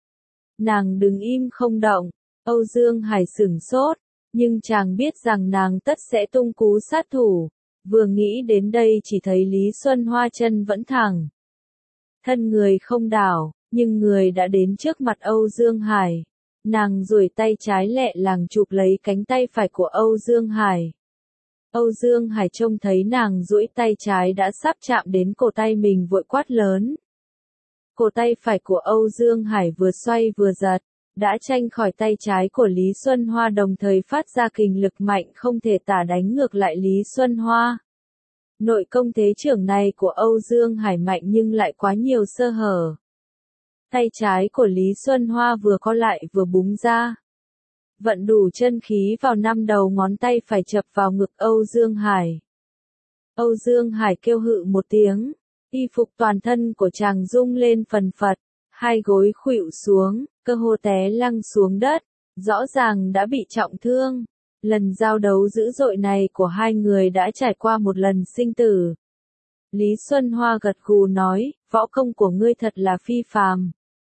Nàng đứng im không động, Âu Dương Hải sửng sốt, nhưng chàng biết rằng nàng tất sẽ tung cú sát thủ. Vừa nghĩ đến đây chỉ thấy Lý Xuân Hoa chân vẫn thẳng. Thân người không đảo, nhưng người đã đến trước mặt Âu Dương Hải. Nàng duỗi tay trái lẹ làng chụp lấy cánh tay phải của Âu Dương Hải. Âu Dương Hải trông thấy nàng duỗi tay trái đã sắp chạm đến cổ tay mình vội quát lớn. Cổ tay phải của Âu Dương Hải vừa xoay vừa giật, đã tranh khỏi tay trái của Lý Xuân Hoa, đồng thời phát ra kình lực mạnh không thể tả đánh ngược lại Lý Xuân Hoa. Nội công thế trưởng này của Âu Dương Hải mạnh nhưng lại quá nhiều sơ hở. Tay trái của Lý Xuân Hoa vừa co lại vừa búng ra. Vận đủ chân khí vào năm đầu ngón tay phải chập vào ngực Âu Dương Hải. Âu Dương Hải kêu hự một tiếng, y phục toàn thân của chàng rung lên phần phật, hai gối khuỵu xuống, cơ hồ té lăn xuống đất, rõ ràng đã bị trọng thương. Lần giao đấu dữ dội này của hai người đã trải qua một lần sinh tử. Lý Xuân Hoa gật gù nói, võ công của ngươi thật là phi phàm.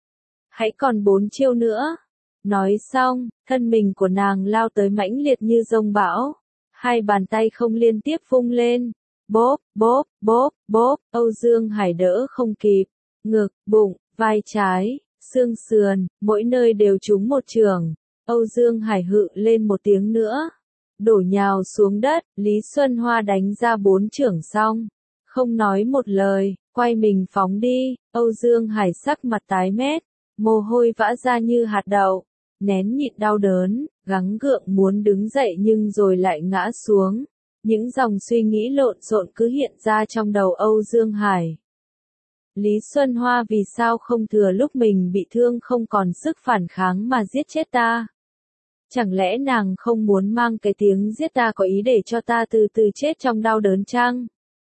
Hãy còn bốn chiêu nữa. Nói xong, thân mình của nàng lao tới mãnh liệt như dông bão. Hai bàn tay không liên tiếp vung lên. Bốp, bốp, bốp, bốp, Âu Dương Hải đỡ không kịp. Ngực, bụng, vai trái, xương sườn, mỗi nơi đều trúng một chưởng. Âu Dương Hải hự lên một tiếng nữa. Đổ nhào xuống đất, Lý Xuân Hoa đánh ra bốn chưởng xong. Không nói một lời, quay mình phóng đi. Âu Dương Hải sắc mặt tái mét, mồ hôi vã ra như hạt đậu. Nén nhịn đau đớn, gắng gượng muốn đứng dậy nhưng rồi lại ngã xuống. Những dòng suy nghĩ lộn xộn cứ hiện ra trong đầu Âu Dương Hải. Lý Xuân Hoa vì sao không thừa lúc mình bị thương không còn sức phản kháng mà giết chết ta? Chẳng lẽ nàng không muốn mang cái tiếng giết ta có ý để cho ta từ từ chết trong đau đớn chăng?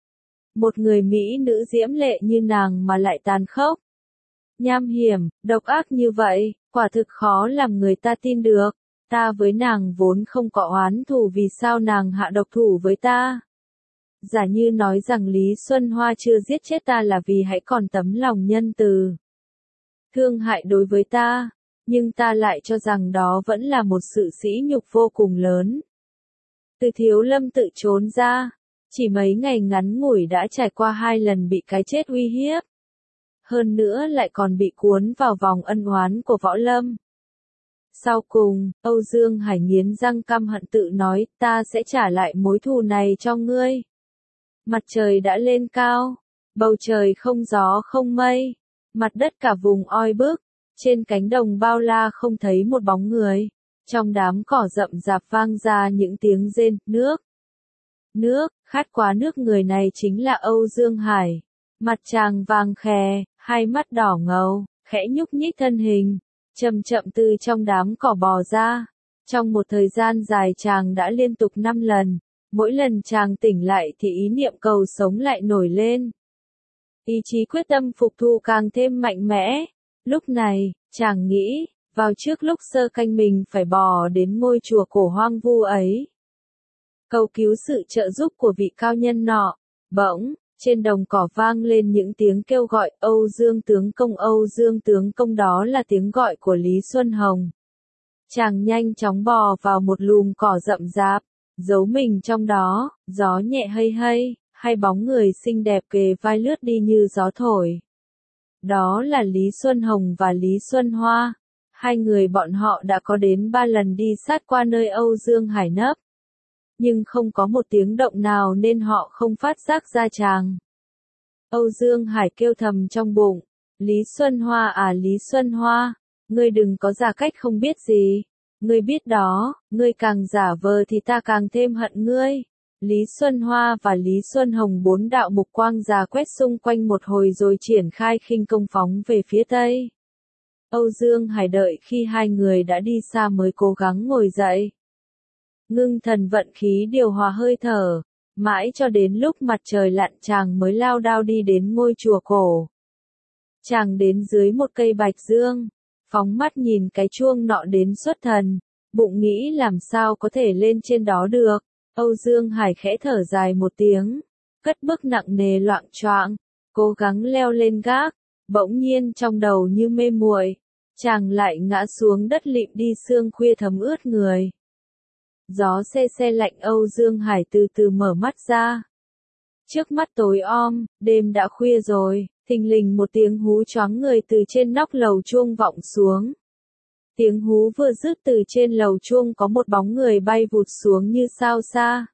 Một người mỹ nữ diễm lệ như nàng mà lại tàn khốc, nham hiểm, độc ác như vậy, quả thực khó làm người ta tin được. Ta với nàng vốn không có oán thù, vì sao nàng hạ độc thủ với ta? Giả như nói rằng Lý Xuân Hoa chưa giết chết ta là vì hãy còn tấm lòng nhân từ, thương hại đối với ta, nhưng ta lại cho rằng đó vẫn là một sự sỉ nhục vô cùng lớn. Từ Thiếu Lâm tự trốn ra, chỉ mấy ngày ngắn ngủi đã trải qua hai lần bị cái chết uy hiếp. Hơn nữa lại còn bị cuốn vào vòng ân oán của Võ Lâm. Sau cùng, Âu Dương Hải nghiến răng căm hận tự nói, ta sẽ trả lại mối thù này cho ngươi. Mặt trời đã lên cao, bầu trời không gió không mây, mặt đất cả vùng oi bức, trên cánh đồng bao la không thấy một bóng người. Trong đám cỏ rậm rạp vang ra những tiếng rên, nước, nước, khát quá nước. Người này chính là Âu Dương Hải. Mặt chàng vàng khè, hai mắt đỏ ngầu, khẽ nhúc nhích thân hình, chậm chậm từ trong đám cỏ bò ra. Trong một thời gian dài chàng đã liên tục năm lần, mỗi lần chàng tỉnh lại thì ý niệm cầu sống lại nổi lên. Ý chí quyết tâm phục thù càng thêm mạnh mẽ. Lúc này, chàng nghĩ, vào trước lúc sơ canh mình phải bò đến ngôi chùa cổ hoang vu ấy, cầu cứu sự trợ giúp của vị cao nhân nọ. Bỗng, trên đồng cỏ vang lên những tiếng kêu gọi, Âu Dương tướng công, Âu Dương tướng công, đó là tiếng gọi của Lý Xuân Hồng. Chàng nhanh chóng bò vào một lùm cỏ rậm rạp, giấu mình trong đó, gió nhẹ hây hây, hai bóng người xinh đẹp kề vai lướt đi như gió thổi. Đó là Lý Xuân Hồng và Lý Xuân Hoa. Hai người bọn họ đã có đến ba lần đi sát qua nơi Âu Dương Hải nấp. Nhưng không có một tiếng động nào nên họ không phát giác ra chàng. Âu Dương Hải kêu thầm trong bụng, Lý Xuân Hoa à Lý Xuân Hoa, ngươi đừng có giả cách không biết gì. Ngươi biết đó, ngươi càng giả vờ thì ta càng thêm hận ngươi. Lý Xuân Hoa và Lý Xuân Hồng bốn đạo mục quang già quét xung quanh một hồi rồi triển khai khinh công phóng về phía tây. Âu Dương Hải đợi khi hai người đã đi xa mới cố gắng ngồi dậy. Ngưng thần vận khí điều hòa hơi thở, mãi cho đến lúc mặt trời lặn chàng mới lao đao đi đến ngôi chùa cổ. Chàng đến dưới một cây bạch dương, phóng mắt nhìn cái chuông nọ đến xuất thần, bụng nghĩ làm sao có thể lên trên đó được. Âu Dương Hải khẽ thở dài một tiếng, cất bước nặng nề loạng choạng, cố gắng leo lên gác, bỗng nhiên trong đầu như mê muội, chàng lại ngã xuống đất lịm đi sương khuya thấm ướt người. Gió se se lạnh Âu Dương Hải từ từ mở mắt ra. Trước mắt tối om, đêm đã khuya rồi, thình lình một tiếng hú choáng người từ trên nóc lầu chuông vọng xuống. Tiếng hú vừa dứt từ trên lầu chuông có một bóng người bay vụt xuống như sao xa.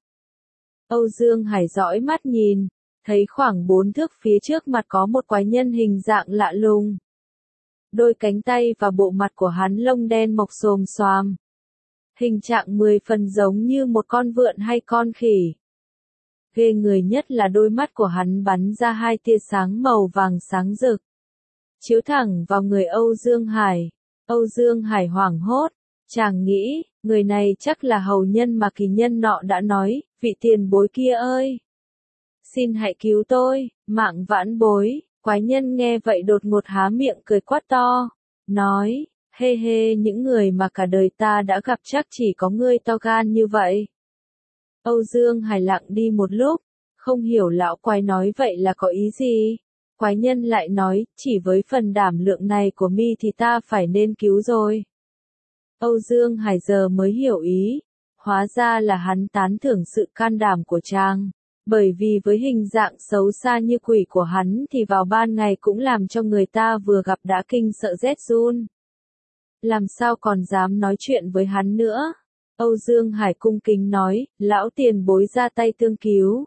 Âu Dương Hải dõi mắt nhìn, thấy khoảng bốn thước phía trước mặt có một quái nhân hình dạng lạ lùng. Đôi cánh tay và bộ mặt của hắn lông đen mọc xồm xoàm. Hình trạng mười phần giống như một con vượn hay con khỉ. Ghê người nhất là đôi mắt của hắn bắn ra hai tia sáng màu vàng sáng rực, chiếu thẳng vào người Âu Dương Hải. Âu Dương Hải hoảng hốt, chàng nghĩ, người này chắc là hầu nhân mà kỳ nhân nọ đã nói, vị tiền bối kia ơi. Xin hãy cứu tôi, mạng vãn bối. Quái nhân nghe vậy đột ngột há miệng cười quát to, nói, hê hê những người mà cả đời ta đã gặp chắc chỉ có ngươi to gan như vậy. Âu Dương Hải lặng đi một lúc, không hiểu lão quái nói vậy là có ý gì. Quái nhân lại nói, chỉ với phần đảm lượng này của mi thì ta phải nên cứu rồi. Âu Dương Hải giờ mới hiểu ý, hóa ra là hắn tán thưởng sự can đảm của chàng, bởi vì với hình dạng xấu xa như quỷ của hắn thì vào ban ngày cũng làm cho người ta vừa gặp đã kinh sợ rét run. Làm sao còn dám nói chuyện với hắn nữa? Âu Dương Hải cung kính nói, lão tiền bối ra tay tương cứu.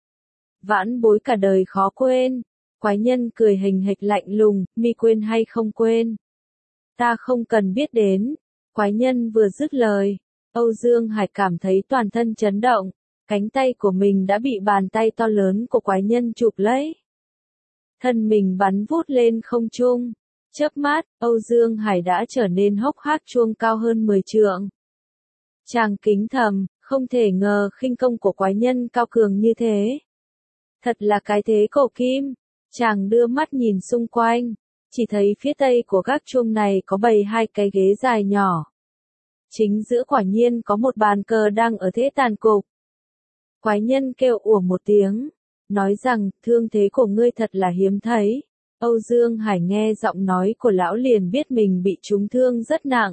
Vãn bối cả đời khó quên. Quái nhân cười hình hịch lạnh lùng, mi quên hay không quên? Ta không cần biết đến. Quái nhân vừa dứt lời, Âu Dương Hải cảm thấy toàn thân chấn động, cánh tay của mình đã bị bàn tay to lớn của quái nhân chụp lấy. Thân mình bắn vút lên không trung, chớp mắt, Âu Dương Hải đã trở nên hốc hác chuông cao hơn mười trượng. Chàng kính thầm, không thể ngờ khinh công của quái nhân cao cường như thế. Thật là cái thế cổ kim. Chàng đưa mắt nhìn xung quanh, chỉ thấy phía tây của gác chuông này có bày hai cái ghế dài nhỏ. Chính giữa quả nhiên có một bàn cờ đang ở thế tàn cục. Quái nhân kêu ủa một tiếng, nói rằng, thương thế của ngươi thật là hiếm thấy. Âu Dương Hải nghe giọng nói của lão liền biết mình bị trúng thương rất nặng.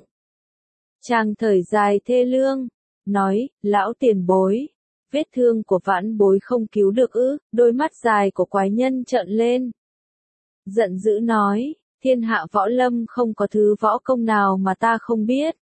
Chàng thở dài thê lương, nói, lão tiền bối. Vết thương của vãn bối không cứu được ư? Đôi mắt dài của quái nhân trợn lên. Giận dữ nói, thiên hạ võ lâm không có thứ võ công nào mà ta không biết.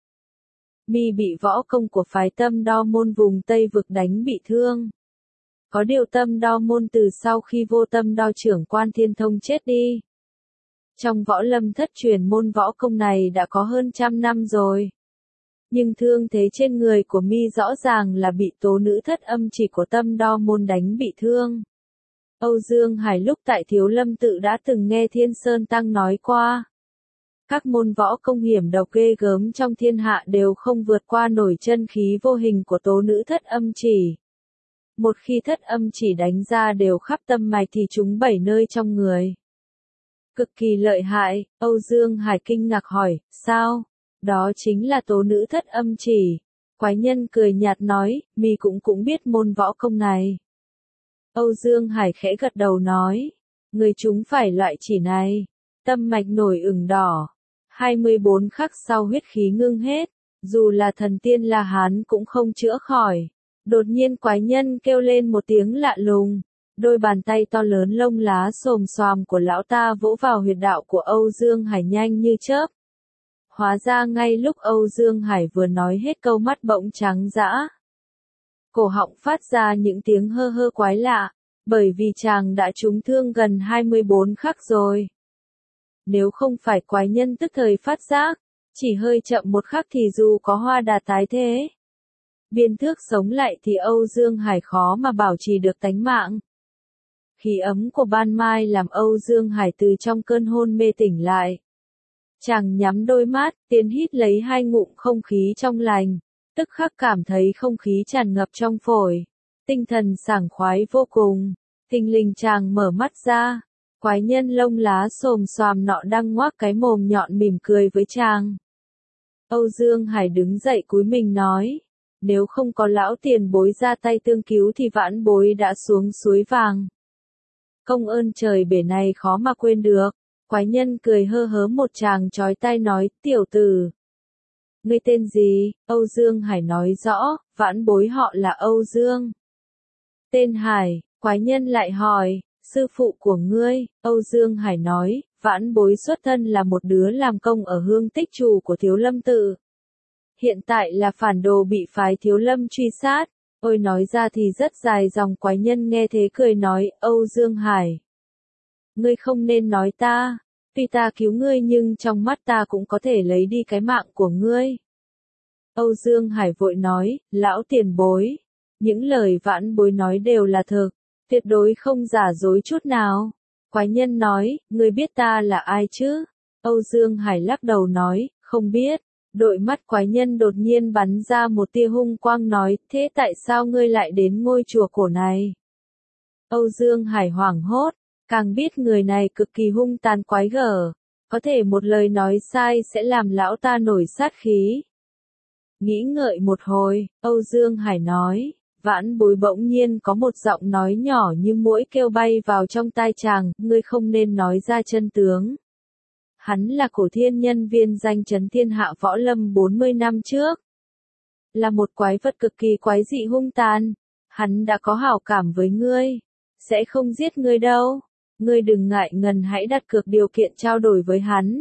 Mi bị võ công của phái Tâm Đo môn vùng Tây vực đánh bị thương. Có điều Tâm Đo môn từ sau khi Vô Tâm Đo trưởng quan Thiên Thông chết đi. Trong võ lâm thất truyền môn võ công này đã có hơn trăm năm rồi. Nhưng thương thế trên người của mi rõ ràng là bị tố nữ thất âm chỉ của Tâm Đo môn đánh bị thương. Âu Dương Hải lúc tại Thiếu Lâm tự đã từng nghe Thiên Sơn Tăng nói qua. Các môn võ công hiểm độc ghê gớm trong thiên hạ đều không vượt qua nổi chân khí vô hình của tố nữ thất âm chỉ. Một khi thất âm chỉ đánh ra đều khắp tâm mạch thì chúng bảy nơi trong người. Cực kỳ lợi hại, Âu Dương Hải kinh ngạc hỏi, sao? Đó chính là tố nữ thất âm chỉ. Quái nhân cười nhạt nói, mi cũng cũng biết môn võ công này. Âu Dương Hải khẽ gật đầu nói, người chúng phải loại chỉ này. Tâm mạch nổi ửng đỏ. hai mươi bốn khắc sau huyết khí ngưng hết, dù là thần tiên La Hán cũng không chữa khỏi. Đột nhiên quái nhân kêu lên một tiếng lạ lùng. Đôi bàn tay to lớn lông lá xồm xoàm của lão ta vỗ vào huyệt đạo của Âu Dương Hải nhanh như chớp. Hóa ra ngay lúc Âu Dương Hải vừa nói hết câu, mắt bỗng trắng dã. Cổ họng phát ra những tiếng hơ hơ quái lạ, bởi vì chàng đã trúng thương gần hai mươi bốn khắc rồi. Nếu không phải quái nhân tức thời phát giác, chỉ hơi chậm một khắc thì dù có hoa đà tái thế, biên thước sống lại thì Âu Dương Hải khó mà bảo trì được tánh mạng. Khí ấm của ban mai làm Âu Dương Hải từ trong cơn hôn mê tỉnh lại. Chàng nhắm đôi mắt, tiến hít lấy hai ngụm không khí trong lành, tức khắc cảm thấy không khí tràn ngập trong phổi, tinh thần sảng khoái vô cùng. Thình lình chàng mở mắt ra, quái nhân lông lá xồm xoàm nọ đang ngoác cái mồm nhọn mỉm cười với chàng. Âu Dương Hải đứng dậy cúi mình nói, nếu không có lão tiền bối ra tay tương cứu thì vãn bối đã xuống suối vàng. Công ơn trời bể này khó mà quên được. Quái nhân cười hơ hớ một tràng chói tai nói, tiểu tử. Ngươi tên gì? Âu Dương Hải nói rõ, vãn bối họ là Âu Dương. Tên Hải, quái nhân lại hỏi, sư phụ của ngươi? Âu Dương Hải nói, vãn bối xuất thân là một đứa làm công ở hương tích trù của Thiếu Lâm tự. Hiện tại là phản đồ bị phái Thiếu Lâm truy sát. Ôi nói ra thì rất dài dòng. Quái nhân nghe thế cười nói, Âu Dương Hải. Ngươi không nên nói ta, tuy ta cứu ngươi nhưng trong mắt ta cũng có thể lấy đi cái mạng của ngươi. Âu Dương Hải vội nói, lão tiền bối, những lời vãn bối nói đều là thực, tuyệt đối không giả dối chút nào. Quái nhân nói, ngươi biết ta là ai chứ? Âu Dương Hải lắc đầu nói, không biết. Đôi mắt quái nhân đột nhiên bắn ra một tia hung quang nói, thế tại sao ngươi lại đến ngôi chùa cổ này? Âu Dương Hải hoảng hốt, càng biết người này cực kỳ hung tàn quái gở, có thể một lời nói sai sẽ làm lão ta nổi sát khí. Nghĩ ngợi một hồi, Âu Dương Hải nói, vãn bối bỗng nhiên có một giọng nói nhỏ như muỗi kêu bay vào trong tai chàng, ngươi không nên nói ra chân tướng. Hắn là cổ thiên nhân viên danh chấn thiên hạ võ lâm bốn mươi năm trước. Là một quái vật cực kỳ quái dị hung tàn. Hắn đã có hảo cảm với ngươi. Sẽ không giết ngươi đâu. Ngươi đừng ngại ngần, hãy đặt cược điều kiện trao đổi với hắn.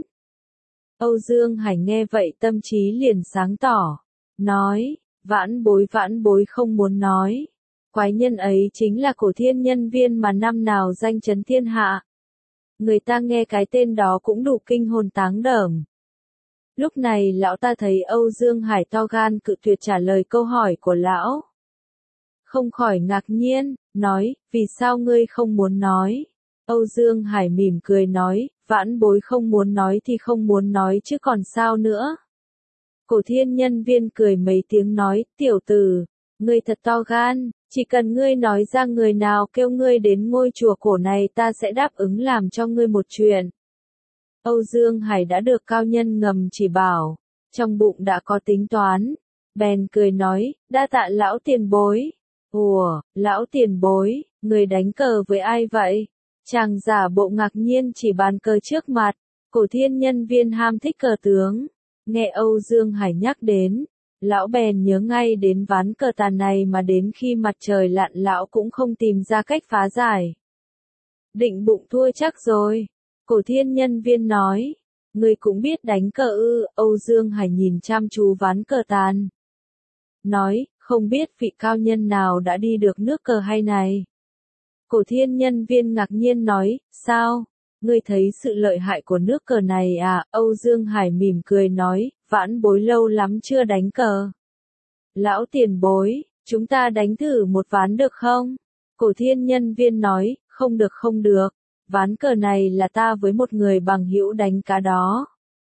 Âu Dương Hải nghe vậy tâm trí liền sáng tỏ. Nói, vãn bối vãn bối không muốn nói. Quái nhân ấy chính là cổ thiên nhân viên mà năm nào danh chấn thiên hạ. Người ta nghe cái tên đó cũng đủ kinh hồn táng đởm. Lúc này lão ta thấy Âu Dương Hải to gan cự tuyệt trả lời câu hỏi của lão. Không khỏi ngạc nhiên, nói, vì sao ngươi không muốn nói? Âu Dương Hải mỉm cười nói, vãn bối không muốn nói thì không muốn nói chứ còn sao nữa. Cổ thiên nhân viên cười mấy tiếng nói, tiểu tử, ngươi thật to gan. Chỉ cần ngươi nói ra người nào kêu ngươi đến ngôi chùa cổ này ta sẽ đáp ứng làm cho ngươi một chuyện. Âu Dương Hải đã được cao nhân ngầm chỉ bảo, trong bụng đã có tính toán, bèn cười nói, đa tạ lão tiền bối. Ủa, lão tiền bối, người đánh cờ với ai vậy? Chàng giả bộ ngạc nhiên chỉ bàn cờ trước mặt, cổ thiên nhân viên ham thích cờ tướng. Nghe Âu Dương Hải nhắc đến, lão bèn nhớ ngay đến ván cờ tàn này mà đến khi mặt trời lặn lão cũng không tìm ra cách phá giải. Định bụng thua chắc rồi. Cổ thiên nhân viên nói. Người cũng biết đánh cờ ư? Âu Dương Hải nhìn chăm chú ván cờ tàn. Nói, không biết vị cao nhân nào đã đi được nước cờ hay này. Cổ thiên nhân viên ngạc nhiên nói, sao? Ngươi thấy sự lợi hại của nước cờ này à? Âu Dương Hải mỉm cười nói, vãn bối lâu lắm chưa đánh cờ. Lão tiền bối, chúng ta đánh thử một ván được không? Cổ thiên nhân viên nói, không được không được, ván cờ này là ta với một người bằng hữu đánh cá đó.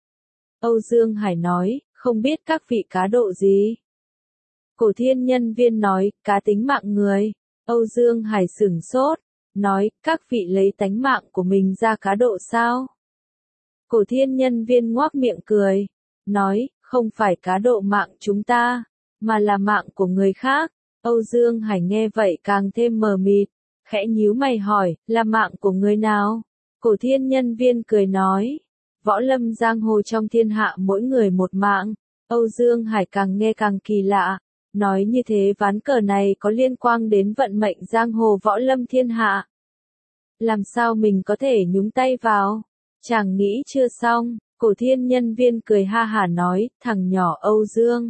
Âu Dương Hải nói, không biết các vị cá độ gì? Cổ thiên nhân viên nói, cá tính mạng người. Âu Dương Hải sửng sốt, nói, các vị lấy tánh mạng của mình ra cá độ sao? Cổ thiên nhân viên ngoác miệng cười, nói, không phải cá độ mạng chúng ta, mà là mạng của người khác. Âu Dương Hải nghe vậy càng thêm mờ mịt, khẽ nhíu mày hỏi, là mạng của người nào? Cổ thiên nhân viên cười nói, võ lâm giang hồ trong thiên hạ mỗi người một mạng. Âu Dương Hải càng nghe càng kỳ lạ, nói như thế ván cờ này có liên quan đến vận mệnh giang hồ võ lâm thiên hạ. Làm sao mình có thể nhúng tay vào? Chàng nghĩ chưa xong, Cổ Thiên Nhân Viên cười ha hả nói, thằng nhỏ Âu Dương.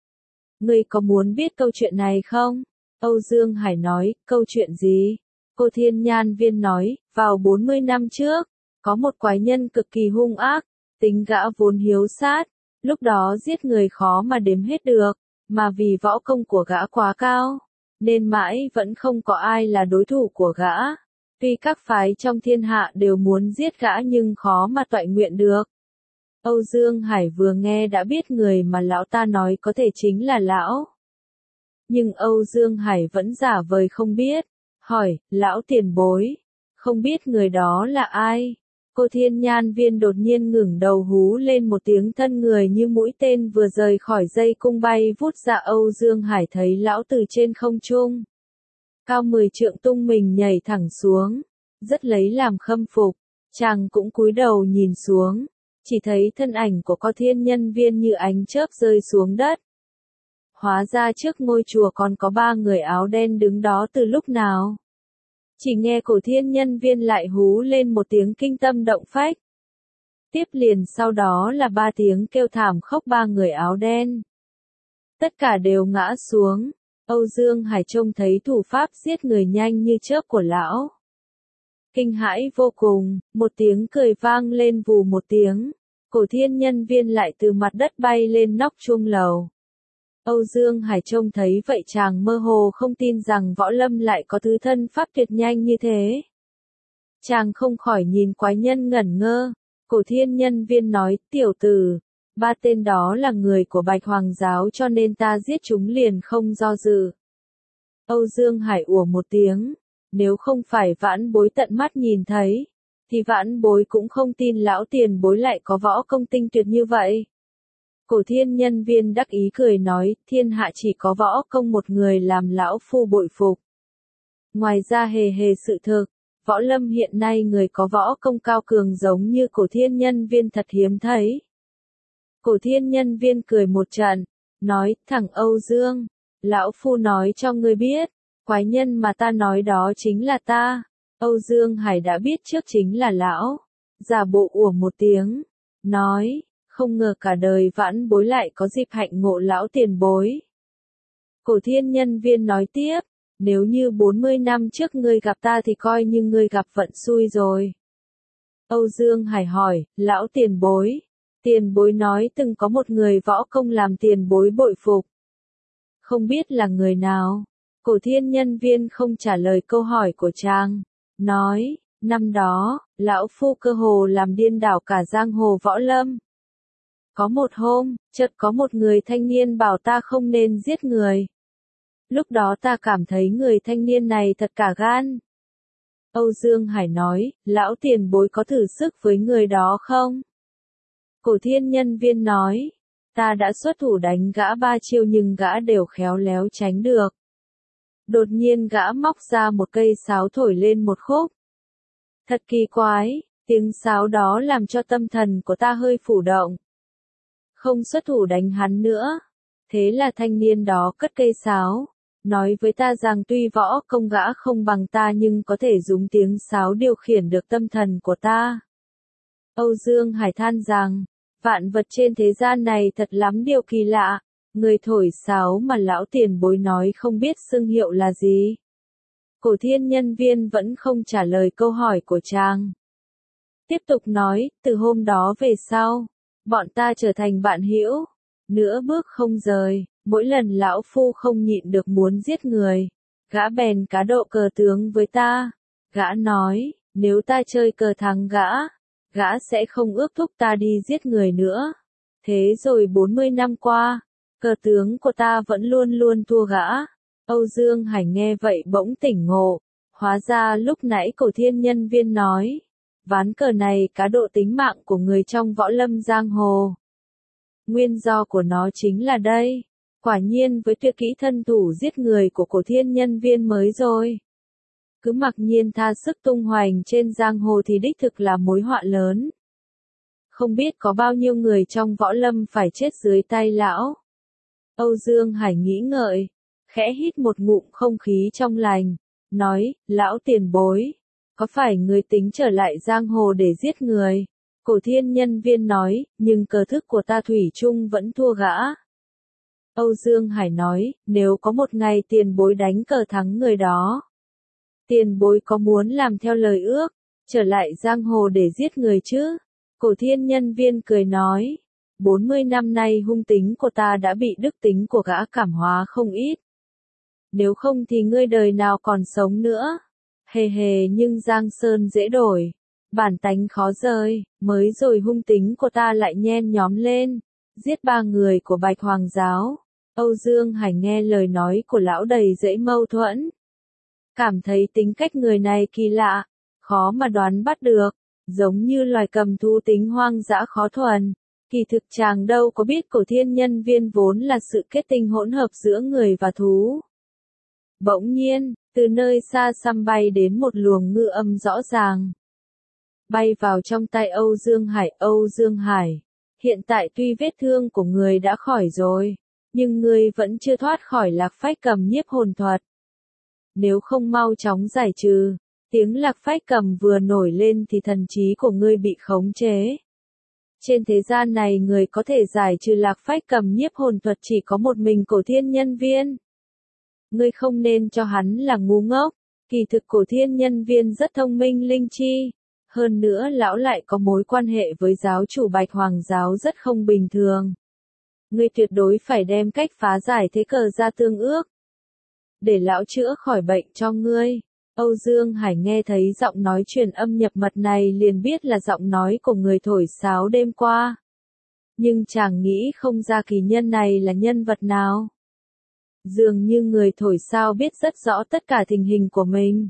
Ngươi có muốn biết câu chuyện này không? Âu Dương Hải nói, câu chuyện gì? Cổ Thiên Nhan Viên nói, vào bốn mươi năm trước, có một quái nhân cực kỳ hung ác, tính gã vốn hiếu sát, lúc đó giết người khó mà đếm hết được, mà vì võ công của gã quá cao, nên mãi vẫn không có ai là đối thủ của gã. Tuy các phái trong thiên hạ đều muốn giết gã nhưng khó mà toại nguyện được. Âu Dương Hải vừa nghe đã biết người mà lão ta nói có thể chính là lão. Nhưng Âu Dương Hải vẫn giả vời không biết, hỏi, lão tiền bối, không biết người đó là ai? Cô Thiên Nhan Viên đột nhiên ngẩng đầu hú lên một tiếng, thân người như mũi tên vừa rời khỏi dây cung bay vút ra. Âu Dương Hải thấy lão từ trên không trung cao mười trượng tung mình nhảy thẳng xuống, rất lấy làm khâm phục. Chàng cũng cúi đầu nhìn xuống, chỉ thấy thân ảnh của Cô Thiên Nhân Viên như ánh chớp rơi xuống đất. Hóa ra trước ngôi chùa còn có ba người áo đen đứng đó từ lúc nào. Chỉ nghe Cổ Thiên Nhân Viên lại hú lên một tiếng kinh tâm động phách. Tiếp liền sau đó là ba tiếng kêu thảm khóc ba người áo đen. Tất cả đều ngã xuống. Âu Dương Hải trông thấy thủ pháp giết người nhanh như chớp của lão. Kinh hãi vô cùng, một tiếng cười vang lên vù một tiếng. Cổ Thiên Nhân Viên lại từ mặt đất bay lên nóc chuông lầu. Âu Dương Hải trông thấy vậy chàng mơ hồ không tin rằng võ lâm lại có thứ thân pháp tuyệt nhanh như thế. Chàng không khỏi nhìn quái nhân ngẩn ngơ. Cổ Thiên Nhân Viên nói, tiểu tử, ba tên đó là người của Bạch Hoàng giáo cho nên ta giết chúng liền không do dự. Âu Dương Hải ủa một tiếng, nếu không phải vãn bối tận mắt nhìn thấy, thì vãn bối cũng không tin lão tiền bối lại có võ công tinh tuyệt như vậy. Cổ Thiên Nhân Viên đắc ý cười nói, thiên hạ chỉ có võ công một người làm lão phu bội phục. Ngoài ra hề hề sự thực, võ lâm hiện nay người có võ công cao cường giống như Cổ Thiên Nhân Viên thật hiếm thấy. Cổ Thiên Nhân Viên cười một trận, nói, thằng Âu Dương, lão phu nói cho ngươi biết, quái nhân mà ta nói đó chính là ta. Âu Dương Hải đã biết trước chính là lão, giả bộ ủa một tiếng, nói, không ngờ cả đời vãn bối lại có dịp hạnh ngộ lão tiền bối. Cổ Thiên Nhân Viên nói tiếp, nếu như bốn mươi năm trước ngươi gặp ta thì coi như ngươi gặp vận xui rồi. Âu Dương Hải hỏi, lão tiền bối, tiền bối nói từng có một người võ công làm tiền bối bội phục. Không biết là người nào? Cổ Thiên Nhân Viên không trả lời câu hỏi của chàng, nói, năm đó, lão phu cơ hồ làm điên đảo cả giang hồ võ lâm. Có một hôm, chợt có một người thanh niên bảo ta không nên giết người. Lúc đó ta cảm thấy người thanh niên này thật cả gan. Âu Dương Hải nói, lão tiền bối có thử sức với người đó không? Cổ Thiên Nhân Viên nói, ta đã xuất thủ đánh gã ba chiêu nhưng gã đều khéo léo tránh được. Đột nhiên gã móc ra một cây sáo thổi lên một khúc. Thật kỳ quái, tiếng sáo đó làm cho tâm thần của ta hơi phủ động. Không xuất thủ đánh hắn nữa. Thế là thanh niên đó cất cây sáo, nói với ta rằng tuy võ công gã không bằng ta nhưng có thể dùng tiếng sáo điều khiển được tâm thần của ta. Âu Dương Hải than rằng, vạn vật trên thế gian này thật lắm điều kỳ lạ, người thổi sáo mà lão tiền bối nói không biết xưng hiệu là gì. Cổ Thiên Nhân Viên vẫn không trả lời câu hỏi của chàng. Tiếp tục nói, từ hôm đó về sau, bọn ta trở thành bạn hữu, nửa bước không rời, mỗi lần lão phu không nhịn được muốn giết người, gã bèn cá độ cờ tướng với ta. Gã nói, nếu ta chơi cờ thắng gã, gã sẽ không ước thúc ta đi giết người nữa. Thế rồi bốn mươi năm qua, cờ tướng của ta vẫn luôn luôn thua gã. Âu Dương Hải nghe vậy bỗng tỉnh ngộ, hóa ra lúc nãy Cổ Thiên Nhân Viên nói, ván cờ này cá độ tính mạng của người trong võ lâm giang hồ. Nguyên do của nó chính là đây, quả nhiên với tuyệt kỹ thân thủ giết người của Cổ Thiên Nhân Viên mới rồi. Cứ mặc nhiên tha sức tung hoành trên giang hồ thì đích thực là mối họa lớn. Không biết có bao nhiêu người trong võ lâm phải chết dưới tay lão. Âu Dương Hải nghĩ ngợi, khẽ hít một ngụm không khí trong lành, nói, lão tiền bối, có phải người tính trở lại giang hồ để giết người? Cổ Thiên Nhân Viên nói, nhưng cờ thức của ta thủy chung vẫn thua gã. Âu Dương Hải nói, nếu có một ngày tiền bối đánh cờ thắng người đó, tiền bối có muốn làm theo lời ước, trở lại giang hồ để giết người chứ? Cổ Thiên Nhân Viên cười nói, bốn mươi năm nay hung tính của ta đã bị đức tính của gã cảm hóa không ít. Nếu không thì ngươi đời nào còn sống nữa. Hề hề, nhưng Giang Sơn dễ đổi, bản tánh khó rời, mới rồi hung tính của ta lại nhen nhóm lên, giết ba người của Bạch Hoàng giáo. Âu Dương Hải nghe lời nói của lão đầy dẫy mâu thuẫn. Cảm thấy tính cách người này kỳ lạ, khó mà đoán bắt được, giống như loài cầm thú tính hoang dã khó thuần. Kỳ thực chàng đâu có biết Cổ Thiên Nhân Viên vốn là sự kết tinh hỗn hợp giữa người và thú. Bỗng nhiên, từ nơi xa xăm bay đến một luồng ngư âm rõ ràng. Bay vào trong tay Âu Dương Hải. Âu Dương Hải, hiện tại tuy vết thương của người đã khỏi rồi, nhưng ngươi vẫn chưa thoát khỏi Lạc Phách Cầm nhiếp hồn thuật. Nếu không mau chóng giải trừ, tiếng Lạc Phách Cầm vừa nổi lên thì thần trí của ngươi bị khống chế. Trên thế gian này người có thể giải trừ Lạc Phách Cầm nhiếp hồn thuật chỉ có một mình Cổ Thiên Nhân Viên. Ngươi không nên cho hắn là ngu ngốc, kỳ thực Cổ Thiên Nhân Viên rất thông minh linh chi. Hơn nữa lão lại có mối quan hệ với giáo chủ Bạch Hoàng giáo rất không bình thường. Ngươi tuyệt đối phải đem cách phá giải thế cờ ra tương ước, để lão chữa khỏi bệnh cho ngươi. Âu Dương Hải nghe thấy giọng nói truyền âm nhập mật này liền biết là giọng nói của người thổi sáo đêm qua. Nhưng chàng nghĩ không ra kỳ nhân này là nhân vật nào. Dường như người thổi sáo biết rất rõ tất cả tình hình của mình.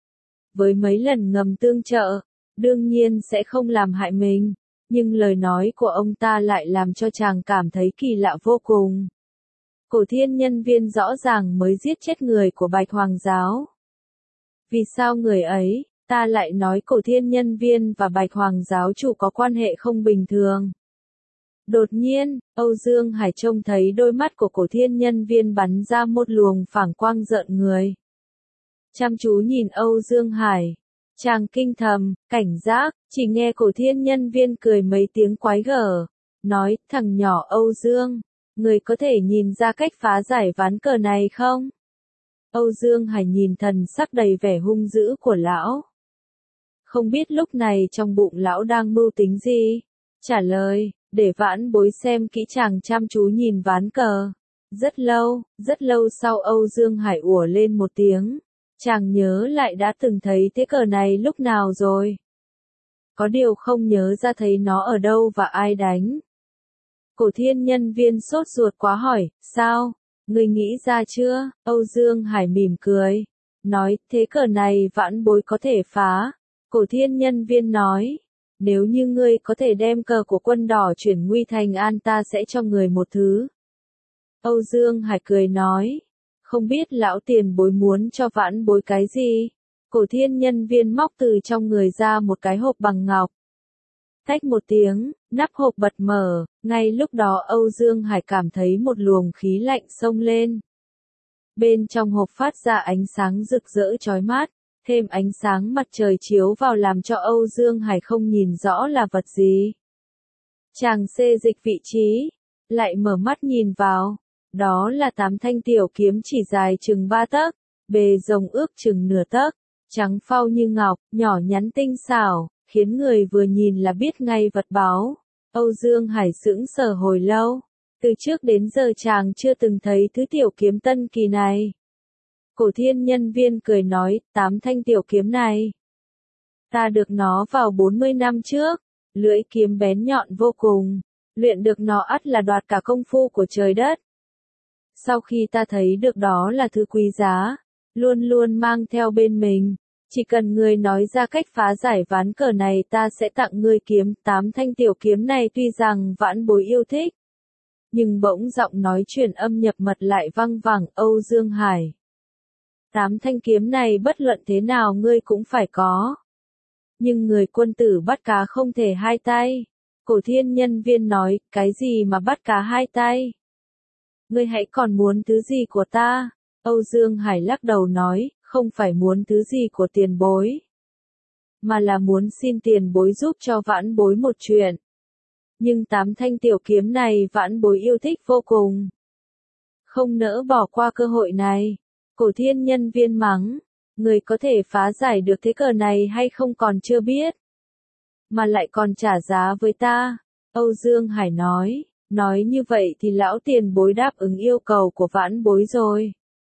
Với mấy lần ngầm tương trợ, đương nhiên sẽ không làm hại mình, nhưng lời nói của ông ta lại làm cho chàng cảm thấy kỳ lạ vô cùng. Cổ Thiên Nhân Viên rõ ràng mới giết chết người của Bạch Hoàng giáo. Vì sao người ấy, ta lại nói Cổ Thiên Nhân Viên và Bạch Hoàng giáo chủ có quan hệ không bình thường? Đột nhiên, Âu Dương Hải trông thấy đôi mắt của Cổ Thiên Nhân Viên bắn ra một luồng phảng quang rợn người. Chăm chú nhìn Âu Dương Hải, chàng kinh thầm, cảnh giác, chỉ nghe Cổ Thiên Nhân Viên cười mấy tiếng quái gở, nói, thằng nhỏ Âu Dương, người có thể nhìn ra cách phá giải ván cờ này không? Âu Dương Hải nhìn thần sắc đầy vẻ hung dữ của lão. Không biết lúc này trong bụng lão đang mưu tính gì? Trả lời, để vãn bối xem kỹ. Chàng chăm chú nhìn ván cờ. Rất lâu, rất lâu sau Âu Dương Hải ủa lên một tiếng. Chàng nhớ lại đã từng thấy thế cờ này lúc nào rồi. Có điều không nhớ ra thấy nó ở đâu và ai đánh. Cổ Thiên Nhân Viên sốt ruột quá hỏi, sao? Ngươi nghĩ ra chưa? Âu Dương Hải mỉm cười, nói, thế cờ này vãn bối có thể phá. Cổ Thiên Nhân Viên nói, nếu như ngươi có thể đem cờ của quân đỏ chuyển nguy thành an ta sẽ cho người một thứ. Âu Dương Hải cười nói, không biết lão tiền bối muốn cho vãn bối cái gì? Cổ Thiên Nhân Viên móc từ trong người ra một cái hộp bằng ngọc. Tách một tiếng, nắp hộp bật mở, ngay lúc đó Âu Dương Hải cảm thấy một luồng khí lạnh xông lên. Bên trong hộp phát ra ánh sáng rực rỡ chói mắt, thêm ánh sáng mặt trời chiếu vào làm cho Âu Dương Hải không nhìn rõ là vật gì. Chàng xê dịch vị trí, lại mở mắt nhìn vào, đó là tám thanh tiểu kiếm chỉ dài chừng ba tấc, bề rộng ước chừng nửa tấc, trắng phau như ngọc, nhỏ nhắn tinh xảo, khiến người vừa nhìn là biết ngay vật báu. Âu Dương Hải sững sờ hồi lâu, từ trước đến giờ chàng chưa từng thấy thứ tiểu kiếm tân kỳ này. Cổ Thiên Nhân Viên cười nói, tám thanh tiểu kiếm này, ta được nó vào bốn mươi năm trước, lưỡi kiếm bén nhọn vô cùng, luyện được nó ắt là đoạt cả công phu của trời đất. Sau khi ta thấy được đó là thứ quý giá, luôn luôn mang theo bên mình, chỉ cần ngươi nói ra cách phá giải ván cờ này ta sẽ tặng ngươi kiếm. Tám thanh tiểu kiếm này tuy rằng vãn bối yêu thích, nhưng bỗng giọng nói truyền âm nhập mật lại văng vẳng. Âu Dương Hải, tám thanh kiếm này bất luận thế nào ngươi cũng phải có. Nhưng người quân tử bắt cá không thể hai tay. Cổ thiên nhân viên nói, cái gì mà bắt cá hai tay? Ngươi hãy còn muốn thứ gì của ta? Âu Dương Hải lắc đầu nói, không phải muốn thứ gì của tiền bối, mà là muốn xin tiền bối giúp cho vãn bối một chuyện. Nhưng tám thanh tiểu kiếm này vãn bối yêu thích vô cùng, không nỡ bỏ qua cơ hội này. Cổ thiên nhân viên mắng, người có thể phá giải được thế cờ này hay không còn chưa biết, mà lại còn trả giá với ta. Âu Dương Hải nói, nói như vậy thì lão tiền bối đáp ứng yêu cầu của vãn bối rồi.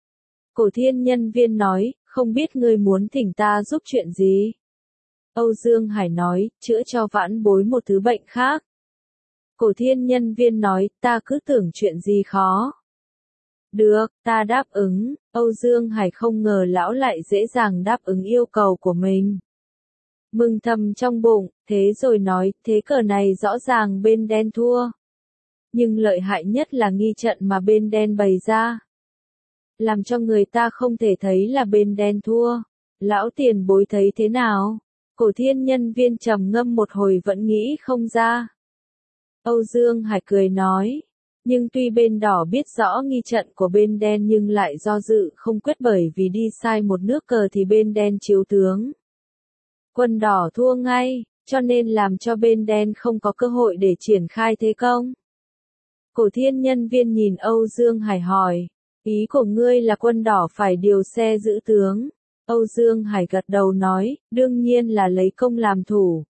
Cổ thiên nhân viên nói, không biết ngươi muốn thỉnh ta giúp chuyện gì? Âu Dương Hải nói, chữa cho vãn bối một thứ bệnh khác. Cổ thiên nhân viên nói, ta cứ tưởng chuyện gì khó. Được, ta đáp ứng. Âu Dương Hải không ngờ lão lại dễ dàng đáp ứng yêu cầu của mình. Mừng thầm trong bụng, thế rồi nói, thế cờ này rõ ràng bên đen thua. Nhưng lợi hại nhất là nghi trận mà bên đen bày ra, làm cho người ta không thể thấy là bên đen thua. Lão tiền bối thấy thế nào? Cổ thiên nhân viên trầm ngâm một hồi vẫn nghĩ không ra. Âu Dương Hải cười nói, nhưng tuy bên đỏ biết rõ nghi trận của bên đen nhưng lại do dự không quyết bởi vì đi sai một nước cờ thì bên đen chiếu tướng. Quân đỏ thua ngay, cho nên làm cho bên đen không có cơ hội để triển khai thế công. Cổ thiên nhân viên nhìn Âu Dương Hải hỏi, ý của ngươi là quân đỏ phải điều xe giữ tướng. Âu Dương Hải gật đầu nói, đương nhiên là lấy công làm thủ.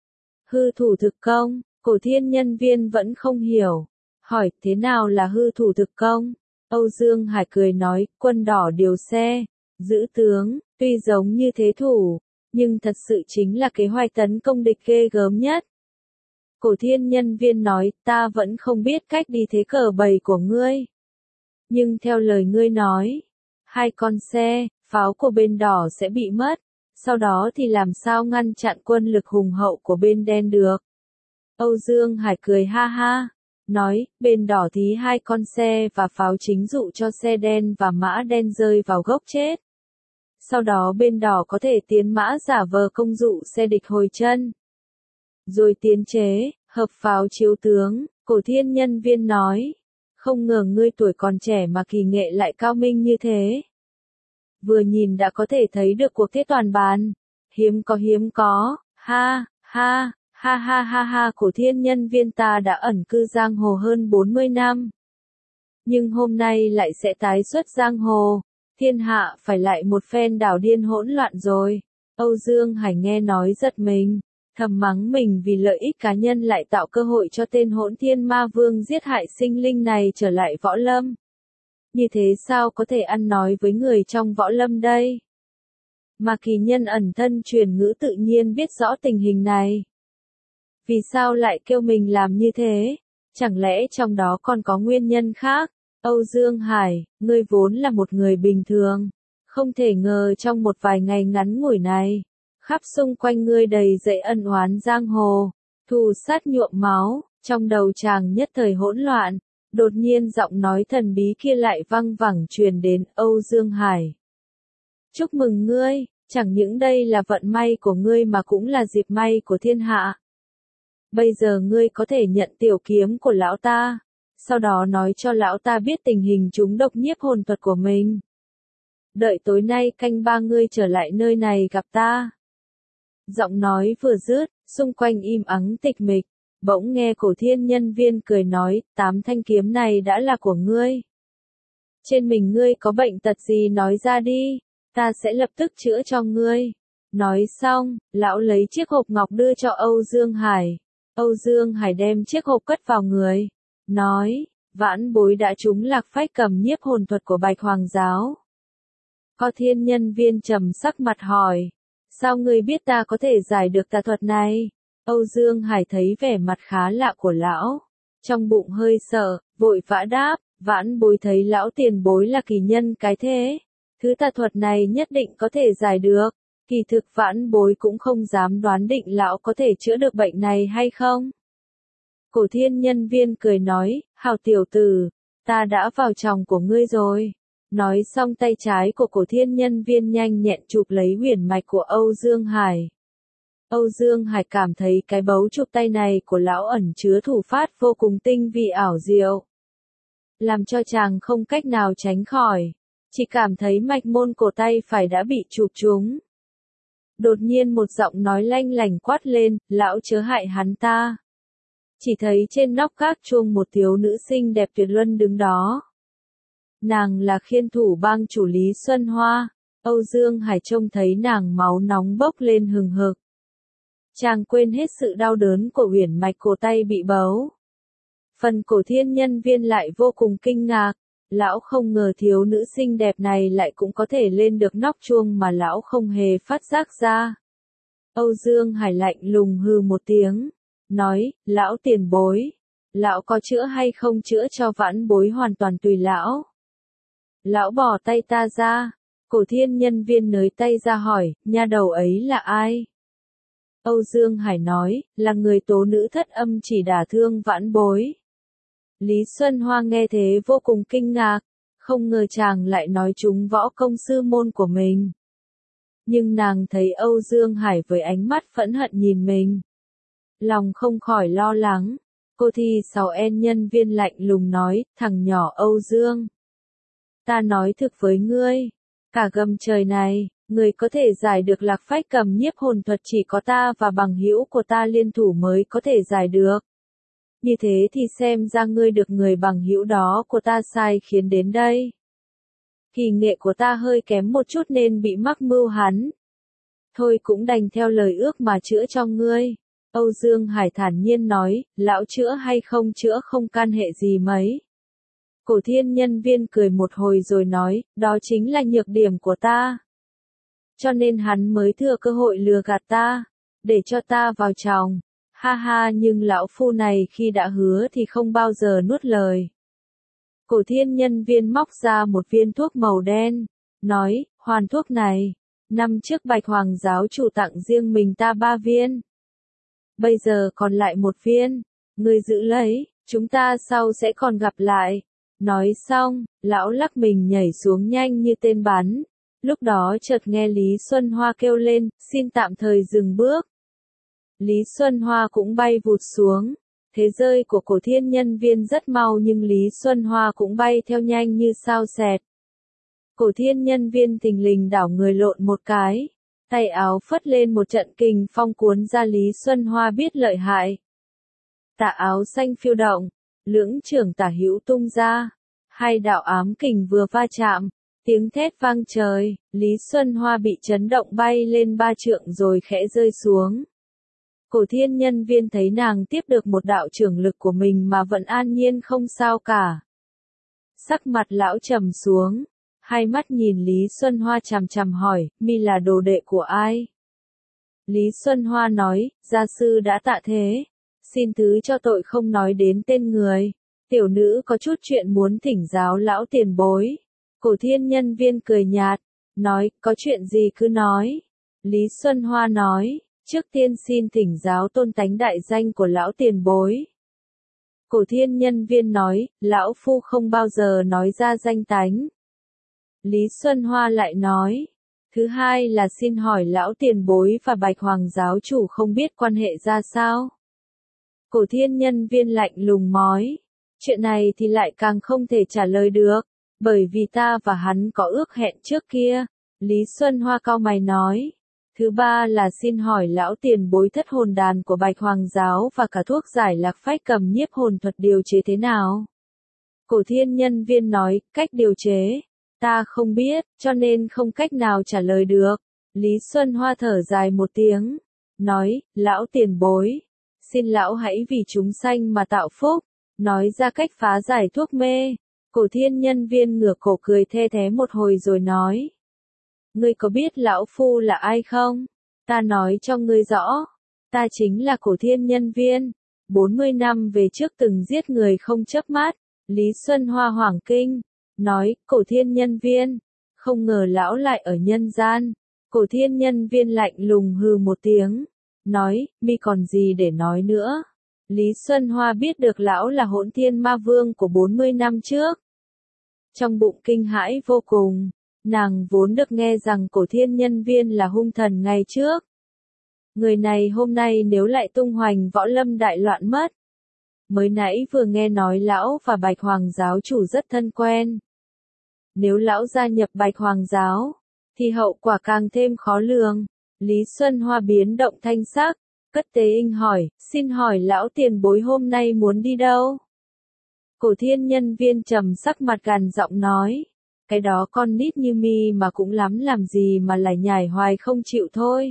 Hư thủ thực công, cổ thiên nhân viên vẫn không hiểu. Hỏi, thế nào là hư thủ thực công? Âu Dương Hải cười nói, quân đỏ điều xe, giữ tướng, tuy giống như thế thủ, nhưng thật sự chính là kế hoạch tấn công địch ghê gớm nhất. Cổ thiên nhân viên nói, ta vẫn không biết cách đi thế cờ bầy của ngươi. Nhưng theo lời ngươi nói, hai con xe, pháo của bên đỏ sẽ bị mất, sau đó thì làm sao ngăn chặn quân lực hùng hậu của bên đen được? Âu Dương Hải cười ha ha, nói, bên đỏ thí hai con xe và pháo chính dụ cho xe đen và mã đen rơi vào gốc chết. Sau đó bên đỏ có thể tiến mã giả vờ công dụ xe địch hồi chân, rồi tiến chế, hợp pháo chiếu tướng. Cổ thiên nhân viên nói, không ngờ ngươi tuổi còn trẻ mà kỳ nghệ lại cao minh như thế. Vừa nhìn đã có thể thấy được cuộc thế toàn bàn, hiếm có hiếm có, ha, ha, ha ha ha ha. Cổ thiên nhân viên ta đã ẩn cư giang hồ hơn bốn mươi năm. Nhưng hôm nay lại sẽ tái xuất giang hồ, thiên hạ phải lại một phen đảo điên hỗn loạn rồi. Âu Dương Hải nghe nói giật mình, thầm mắng mình vì lợi ích cá nhân lại tạo cơ hội cho tên hỗn thiên ma vương giết hại sinh linh này trở lại võ lâm. Như thế sao có thể ăn nói với người trong võ lâm đây? Mà kỳ nhân ẩn thân truyền ngữ tự nhiên biết rõ tình hình này. Vì sao lại kêu mình làm như thế? Chẳng lẽ trong đó còn có nguyên nhân khác? Âu Dương Hải, ngươi vốn là một người bình thường, không thể ngờ trong một vài ngày ngắn ngủi này, khắp xung quanh ngươi đầy dẫy ân oán giang hồ, thù sát nhuộm máu. Trong đầu chàng nhất thời hỗn loạn, đột nhiên giọng nói thần bí kia lại văng vẳng truyền đến. Âu Dương Hải, chúc mừng ngươi, chẳng những đây là vận may của ngươi mà cũng là dịp may của thiên hạ. Bây giờ ngươi có thể nhận tiểu kiếm của lão ta, sau đó nói cho lão ta biết tình hình trúng độc nhiếp hồn thuật của mình. Đợi tối nay canh ba ngươi trở lại nơi này gặp ta. Giọng nói vừa dứt, xung quanh im ắng tịch mịch, bỗng nghe cổ thiên nhân viên cười nói, tám thanh kiếm này đã là của ngươi. Trên mình ngươi có bệnh tật gì nói ra đi, ta sẽ lập tức chữa cho ngươi. Nói xong, lão lấy chiếc hộp ngọc đưa cho Âu Dương Hải. Âu Dương Hải đem chiếc hộp cất vào người, nói, vãn bối đã trúng lạc phách cầm nhiếp hồn thuật của Bạch Hoàng giáo. Có thiên nhân viên trầm sắc mặt hỏi, sao ngươi biết ta có thể giải được tà thuật này? Âu Dương Hải thấy vẻ mặt khá lạ của lão, trong bụng hơi sợ, vội vã đáp, vãn bối thấy lão tiền bối là kỳ nhân cái thế, thứ tà thuật này nhất định có thể giải được. Kỳ thực vãn bối cũng không dám đoán định lão có thể chữa được bệnh này hay không. Cổ thiên nhân viên cười nói, hào tiểu tử, ta đã vào chồng của ngươi rồi. Nói xong tay trái của cổ thiên nhân viên nhanh nhẹn chụp lấy huyền mạch của Âu Dương Hải. Âu Dương Hải cảm thấy cái bấu chụp tay này của lão ẩn chứa thủ pháp vô cùng tinh vi ảo diệu, làm cho chàng không cách nào tránh khỏi, chỉ cảm thấy mạch môn cổ tay phải đã bị chụp trúng. Đột nhiên một giọng nói lanh lảnh quát lên, lão chớ hại hắn ta. Chỉ thấy trên nóc gác chuông một thiếu nữ xinh đẹp tuyệt luân đứng đó. Nàng là khiên thủ bang chủ Lý Xuân Hoa. Âu Dương Hải trông thấy nàng máu nóng bốc lên hừng hực. Chàng quên hết sự đau đớn của uyển mạch cổ tay bị bấu. Phần cổ thiên nhân viên lại vô cùng kinh ngạc. Lão không ngờ thiếu nữ xinh đẹp này lại cũng có thể lên được nóc chuông mà lão không hề phát giác ra. Âu Dương Hải lạnh lùng hừ một tiếng, nói, lão tiền bối, lão có chữa hay không chữa cho vãn bối hoàn toàn tùy lão. Lão bỏ tay ta ra, cổ thiên nhân viên nới tay ra hỏi, nha đầu ấy là ai? Âu Dương Hải nói, là người tố nữ thất âm chỉ đả thương vãn bối. Lý Xuân Hoa nghe thế vô cùng kinh ngạc, không ngờ chàng lại nói trúng võ công sư môn của mình. Nhưng nàng thấy Âu Dương Hải với ánh mắt phẫn hận nhìn mình. Lòng không khỏi lo lắng, cô thì sáu en nhân viên lạnh lùng nói, thằng nhỏ Âu Dương. Ta nói thực với ngươi, cả gầm trời này, người có thể giải được lạc phách cầm nhiếp hồn thuật chỉ có ta và bằng hữu của ta liên thủ mới có thể giải được. Như thế thì xem ra ngươi được người bằng hữu đó của ta sai khiến đến đây. Kỳ nghệ của ta hơi kém một chút nên bị mắc mưu hắn. Thôi cũng đành theo lời ước mà chữa cho ngươi. Âu Dương Hải thản nhiên nói, lão chữa hay không chữa không can hệ gì mấy. Cổ thiên nhân viên cười một hồi rồi nói, đó chính là nhược điểm của ta. Cho nên hắn mới thừa cơ hội lừa gạt ta, để cho ta vào chồng. Ha ha, nhưng lão phu này khi đã hứa thì không bao giờ nuốt lời. Cổ thiên nhân viên móc ra một viên thuốc màu đen, nói, hoàn thuốc này, năm trước Bạch Hoàng giáo chủ tặng riêng mình ta ba viên. Bây giờ còn lại một viên, ngươi giữ lấy, chúng ta sau sẽ còn gặp lại. Nói xong, lão lắc mình nhảy xuống nhanh như tên bắn. Lúc đó chợt nghe Lý Xuân Hoa kêu lên, xin tạm thời dừng bước. Lý Xuân Hoa cũng bay vụt xuống. Thế rơi của cổ thiên nhân viên rất mau nhưng Lý Xuân Hoa cũng bay theo nhanh như sao xẹt. Cổ thiên nhân viên thình lình đảo người lộn một cái. Tay áo phất lên một trận kình phong cuốn ra Lý Xuân Hoa biết lợi hại. Tà áo xanh phiêu động, lưỡng trưởng tả hữu tung ra. Hai đạo ám kình vừa va chạm, tiếng thét vang trời, Lý Xuân Hoa bị chấn động bay lên ba trượng rồi khẽ rơi xuống. Cổ thiên nhân viên thấy nàng tiếp được một đạo trưởng lực của mình mà vẫn an nhiên không sao cả. Sắc mặt lão trầm xuống, hai mắt nhìn Lý Xuân Hoa chằm chằm hỏi, mi là đồ đệ của ai? Lý Xuân Hoa nói, gia sư đã tạ thế, xin thứ cho tội không nói đến tên người. Tiểu nữ có chút chuyện muốn thỉnh giáo lão tiền bối. Cổ thiên nhân viên cười nhạt, nói, có chuyện gì cứ nói. Lý Xuân Hoa nói, trước tiên xin thỉnh giáo tôn tánh đại danh của lão tiền bối. Cổ thiên nhân viên nói, lão phu không bao giờ nói ra danh tánh. Lý Xuân Hoa lại nói, thứ hai là xin hỏi lão tiền bối và Bạch Hoàng giáo chủ không biết quan hệ ra sao. Cổ thiên nhân viên lạnh lùng nói, chuyện này thì lại càng không thể trả lời được, bởi vì ta và hắn có ước hẹn trước kia. Lý Xuân Hoa cau mày nói, thứ ba là xin hỏi lão tiền bối thất hồn đàn của Bạch Hoàng giáo và cả thuốc giải lạc phách cầm nhiếp hồn thuật điều chế thế nào. Cổ thiên nhân viên nói, cách điều chế, ta không biết, cho nên không cách nào trả lời được. Lý Xuân Hoa thở dài một tiếng, nói, lão tiền bối, xin lão hãy vì chúng sanh mà tạo phúc, nói ra cách phá giải thuốc mê. Cổ thiên nhân viên ngửa cổ cười the thé một hồi rồi nói, ngươi có biết lão phu là ai không? Ta nói cho ngươi rõ, ta chính là cổ thiên nhân viên, bốn mươi năm về trước từng giết người không chớp mắt. Lý Xuân Hoa hoảng kinh, nói, cổ thiên nhân viên, không ngờ lão lại ở nhân gian. Cổ thiên nhân viên lạnh lùng hừ một tiếng, nói, mi còn gì để nói nữa. Lý Xuân Hoa biết được lão là Hỗn Thiên Ma Vương của bốn mươi năm trước. Trong bụng kinh hãi vô cùng, nàng vốn được nghe rằng cổ thiên nhân viên là hung thần ngày trước. Người này hôm nay nếu lại tung hoành võ lâm đại loạn mất. Mới nãy vừa nghe nói lão và Bạch Hoàng giáo chủ rất thân quen. Nếu lão gia nhập Bạch Hoàng giáo, thì hậu quả càng thêm khó lường. Lý Xuân Hoa biến động thanh sắc, cất tế inh hỏi, xin hỏi lão tiền bối hôm nay muốn đi đâu? Cổ Thiên nhân viên trầm sắc mặt gằn giọng nói, cái đó con nít như mi mà cũng lắm làm gì mà lại nhảy hoài không chịu thôi.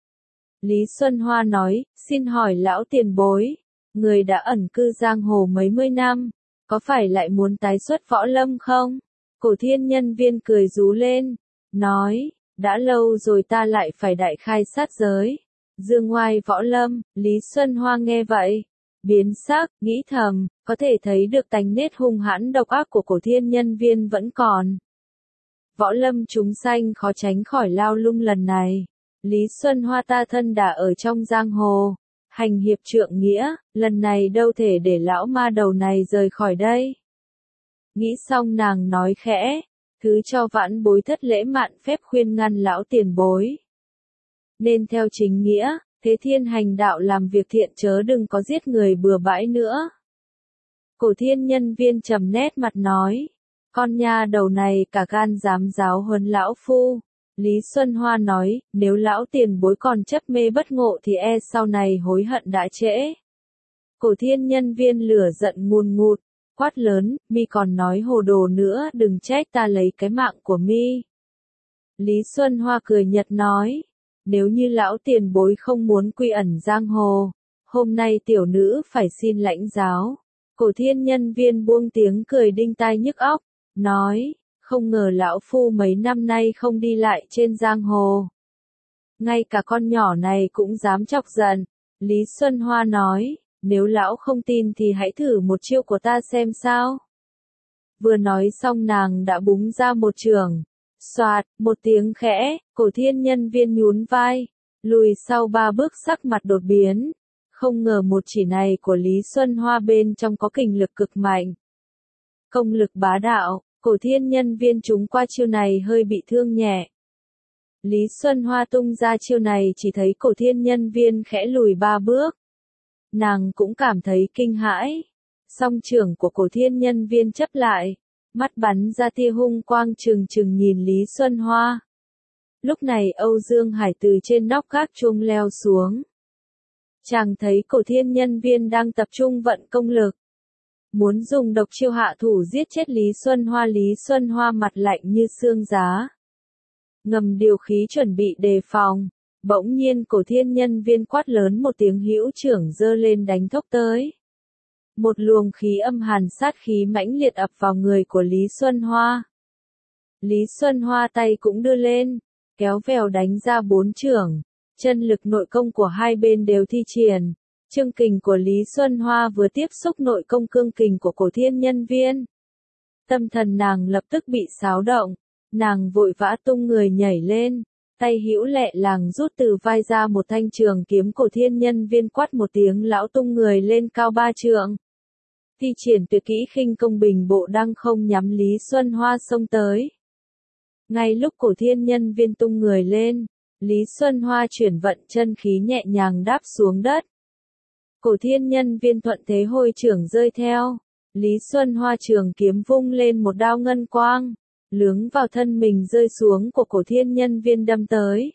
Lý Xuân Hoa nói, xin hỏi lão tiền bối, người đã ẩn cư giang hồ mấy mươi năm, có phải lại muốn tái xuất võ lâm không? Cổ Thiên nhân viên cười rú lên, nói, đã lâu rồi ta lại phải đại khai sát giới. Dương ngoai võ lâm, Lý Xuân Hoa nghe vậy, biến sắc, nghĩ thầm, có thể thấy được tánh nết hung hãn độc ác của Cổ Thiên nhân viên vẫn còn. Võ lâm chúng sanh khó tránh khỏi lao lung lần này. Lý Xuân Hoa ta thân đã ở trong giang hồ, hành hiệp trượng nghĩa, lần này đâu thể để lão ma đầu này rời khỏi đây. Nghĩ xong nàng nói khẽ, thứ cho vãn bối thất lễ mạn phép khuyên ngăn lão tiền bối. Nên theo chính nghĩa, thế thiên hành đạo làm việc thiện chớ đừng có giết người bừa bãi nữa. Cổ Thiên nhân viên trầm nét mặt nói, con nha đầu này cả gan dám giáo huấn lão phu. Lý Xuân Hoa nói, nếu lão tiền bối còn chấp mê bất ngộ thì e sau này hối hận đã trễ. Cổ Thiên nhân viên lửa giận ngùn ngụt, quát lớn, mi còn nói hồ đồ nữa, đừng trách ta lấy cái mạng của mi. Lý Xuân Hoa cười nhạt nói, nếu như lão tiền bối không muốn quy ẩn giang hồ, hôm nay tiểu nữ phải xin lãnh giáo. Cổ Thiên nhân viên buông tiếng cười đinh tai nhức óc, nói, không ngờ lão phu mấy năm nay không đi lại trên giang hồ. Ngay cả con nhỏ này cũng dám chọc giận. Lý Xuân Hoa nói, nếu lão không tin thì hãy thử một chiêu của ta xem sao. Vừa nói xong nàng đã búng ra một chưởng. Soạt, một tiếng khẽ, Cổ Thiên nhân viên nhún vai, lùi sau ba bước sắc mặt đột biến. Không ngờ một chỉ này của Lý Xuân Hoa bên trong có kình lực cực mạnh. Công lực bá đạo, Cổ Thiên nhân viên chúng qua chiêu này hơi bị thương nhẹ. Lý Xuân Hoa tung ra chiêu này chỉ thấy Cổ Thiên nhân viên khẽ lùi ba bước. Nàng cũng cảm thấy kinh hãi. Song trưởng của Cổ Thiên nhân viên chấp lại, mắt bắn ra tia hung quang trừng trừng nhìn Lý Xuân Hoa. Lúc này Âu Dương Hải từ trên nóc gác chuông leo xuống. Chàng thấy Cổ Thiên nhân viên đang tập trung vận công lực, muốn dùng độc chiêu hạ thủ giết chết Lý Xuân Hoa. Lý Xuân Hoa mặt lạnh như xương giá, ngầm điều khí chuẩn bị đề phòng. Bỗng nhiên Cổ Thiên nhân viên quát lớn một tiếng, hữu trưởng giơ lên đánh thốc tới. Một luồng khí âm hàn sát khí mãnh liệt ập vào người của Lý Xuân Hoa. Lý Xuân Hoa tay cũng đưa lên, kéo vèo đánh ra bốn chưởng. Chân lực nội công của hai bên đều thi triển. Chương kình của Lý Xuân Hoa vừa tiếp xúc nội công cương kình của Cổ Thiên nhân viên. Tâm thần nàng lập tức bị xáo động. Nàng vội vã tung người nhảy lên. Tay hữu lẹ làng rút từ vai ra một thanh trường kiếm. Cổ Thiên nhân viên quát một tiếng, lão tung người lên cao ba trượng. Thi triển tuyệt kỹ khinh công bình bộ đăng không nhắm Lý Xuân Hoa xông tới. Ngay lúc Cổ Thiên nhân viên tung người lên, Lý Xuân Hoa chuyển vận chân khí nhẹ nhàng đáp xuống đất. Cổ Thiên nhân viên thuận thế hồi trưởng rơi theo. Lý Xuân Hoa trường kiếm vung lên một đao ngân quang, lướng vào thân mình rơi xuống của Cổ Thiên nhân viên đâm tới.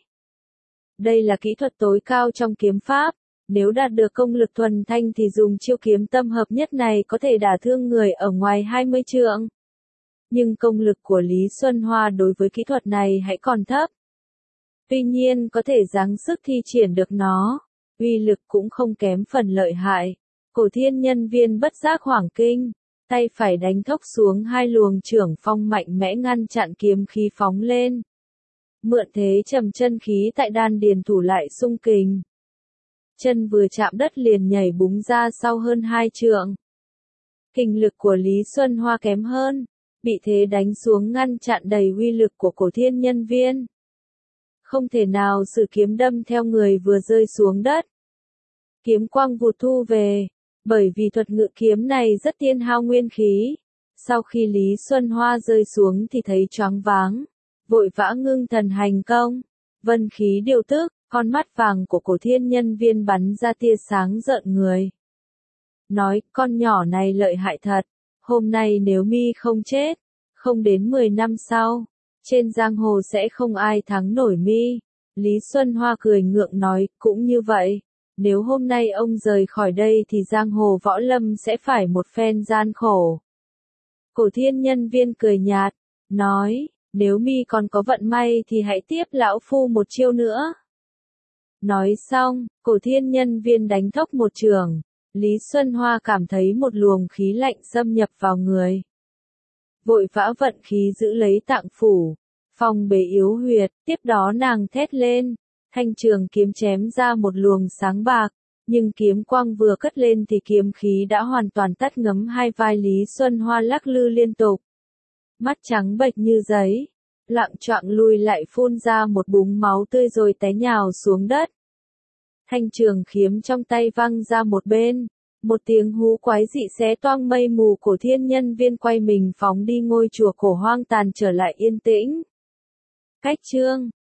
Đây là kỹ thuật tối cao trong kiếm pháp. Nếu đạt được công lực thuần thanh thì dùng chiêu kiếm tâm hợp nhất này có thể đả thương người ở ngoài hai mươi trượng. Nhưng công lực của Lý Xuân Hoa đối với kỹ thuật này hãy còn thấp. Tuy nhiên có thể giáng sức thi triển được nó, uy lực cũng không kém phần lợi hại. Cổ Thiên nhân viên bất giác hoảng kinh, tay phải đánh thốc xuống hai luồng chưởng phong mạnh mẽ ngăn chặn kiếm khí phóng lên. Mượn thế trầm chân khí tại đan điền thủ lại xung kình. Chân vừa chạm đất liền nhảy búng ra sau hơn hai trượng. Kình lực của Lý Xuân Hoa kém hơn, bị thế đánh xuống ngăn chặn đầy uy lực của Cổ Thiên nhân viên. Không thể nào sử kiếm đâm theo người vừa rơi xuống đất. Kiếm quang vụt thu về, bởi vì thuật ngự kiếm này rất tiêu hao nguyên khí. Sau khi Lý Xuân Hoa rơi xuống thì thấy choáng váng, vội vã ngưng thần hành công. Vân khí điều tức, Con mắt vàng của cổ thiên nhân viên bắn ra tia sáng rợn người. Nói, con nhỏ này lợi hại thật, hôm nay nếu mi không chết, không đến mười năm sau, trên giang hồ sẽ không ai thắng nổi mi. Lý Xuân Hoa cười ngượng nói, cũng như vậy, nếu hôm nay ông rời khỏi đây thì giang hồ võ lâm sẽ phải một phen gian khổ. Cổ thiên nhân viên cười nhạt, nói, nếu mi còn có vận may thì hãy tiếp lão phu một chiêu nữa. Nói xong, cổ thiên nhân viên đánh thốc một trường, Lý Xuân Hoa cảm thấy một luồng khí lạnh xâm nhập vào người. Vội vã vận khí giữ lấy tạng phủ, phòng bế yếu huyệt, tiếp đó nàng thét lên, thanh trường kiếm chém ra một luồng sáng bạc, nhưng kiếm quang vừa cất lên thì kiếm khí đã hoàn toàn tắt ngấm hai vai Lý Xuân Hoa lắc lư liên tục. Mắt trắng bệch như giấy, lạng choạng lùi lại phun ra một búng máu tươi rồi té nhào xuống đất. Thanh trường kiếm trong tay văng ra một bên, một tiếng hú quái dị xé toang mây mù, cổ thiên nhân viên quay mình phóng đi, ngôi chùa cổ hoang tàn trở lại yên tĩnh. Cách chương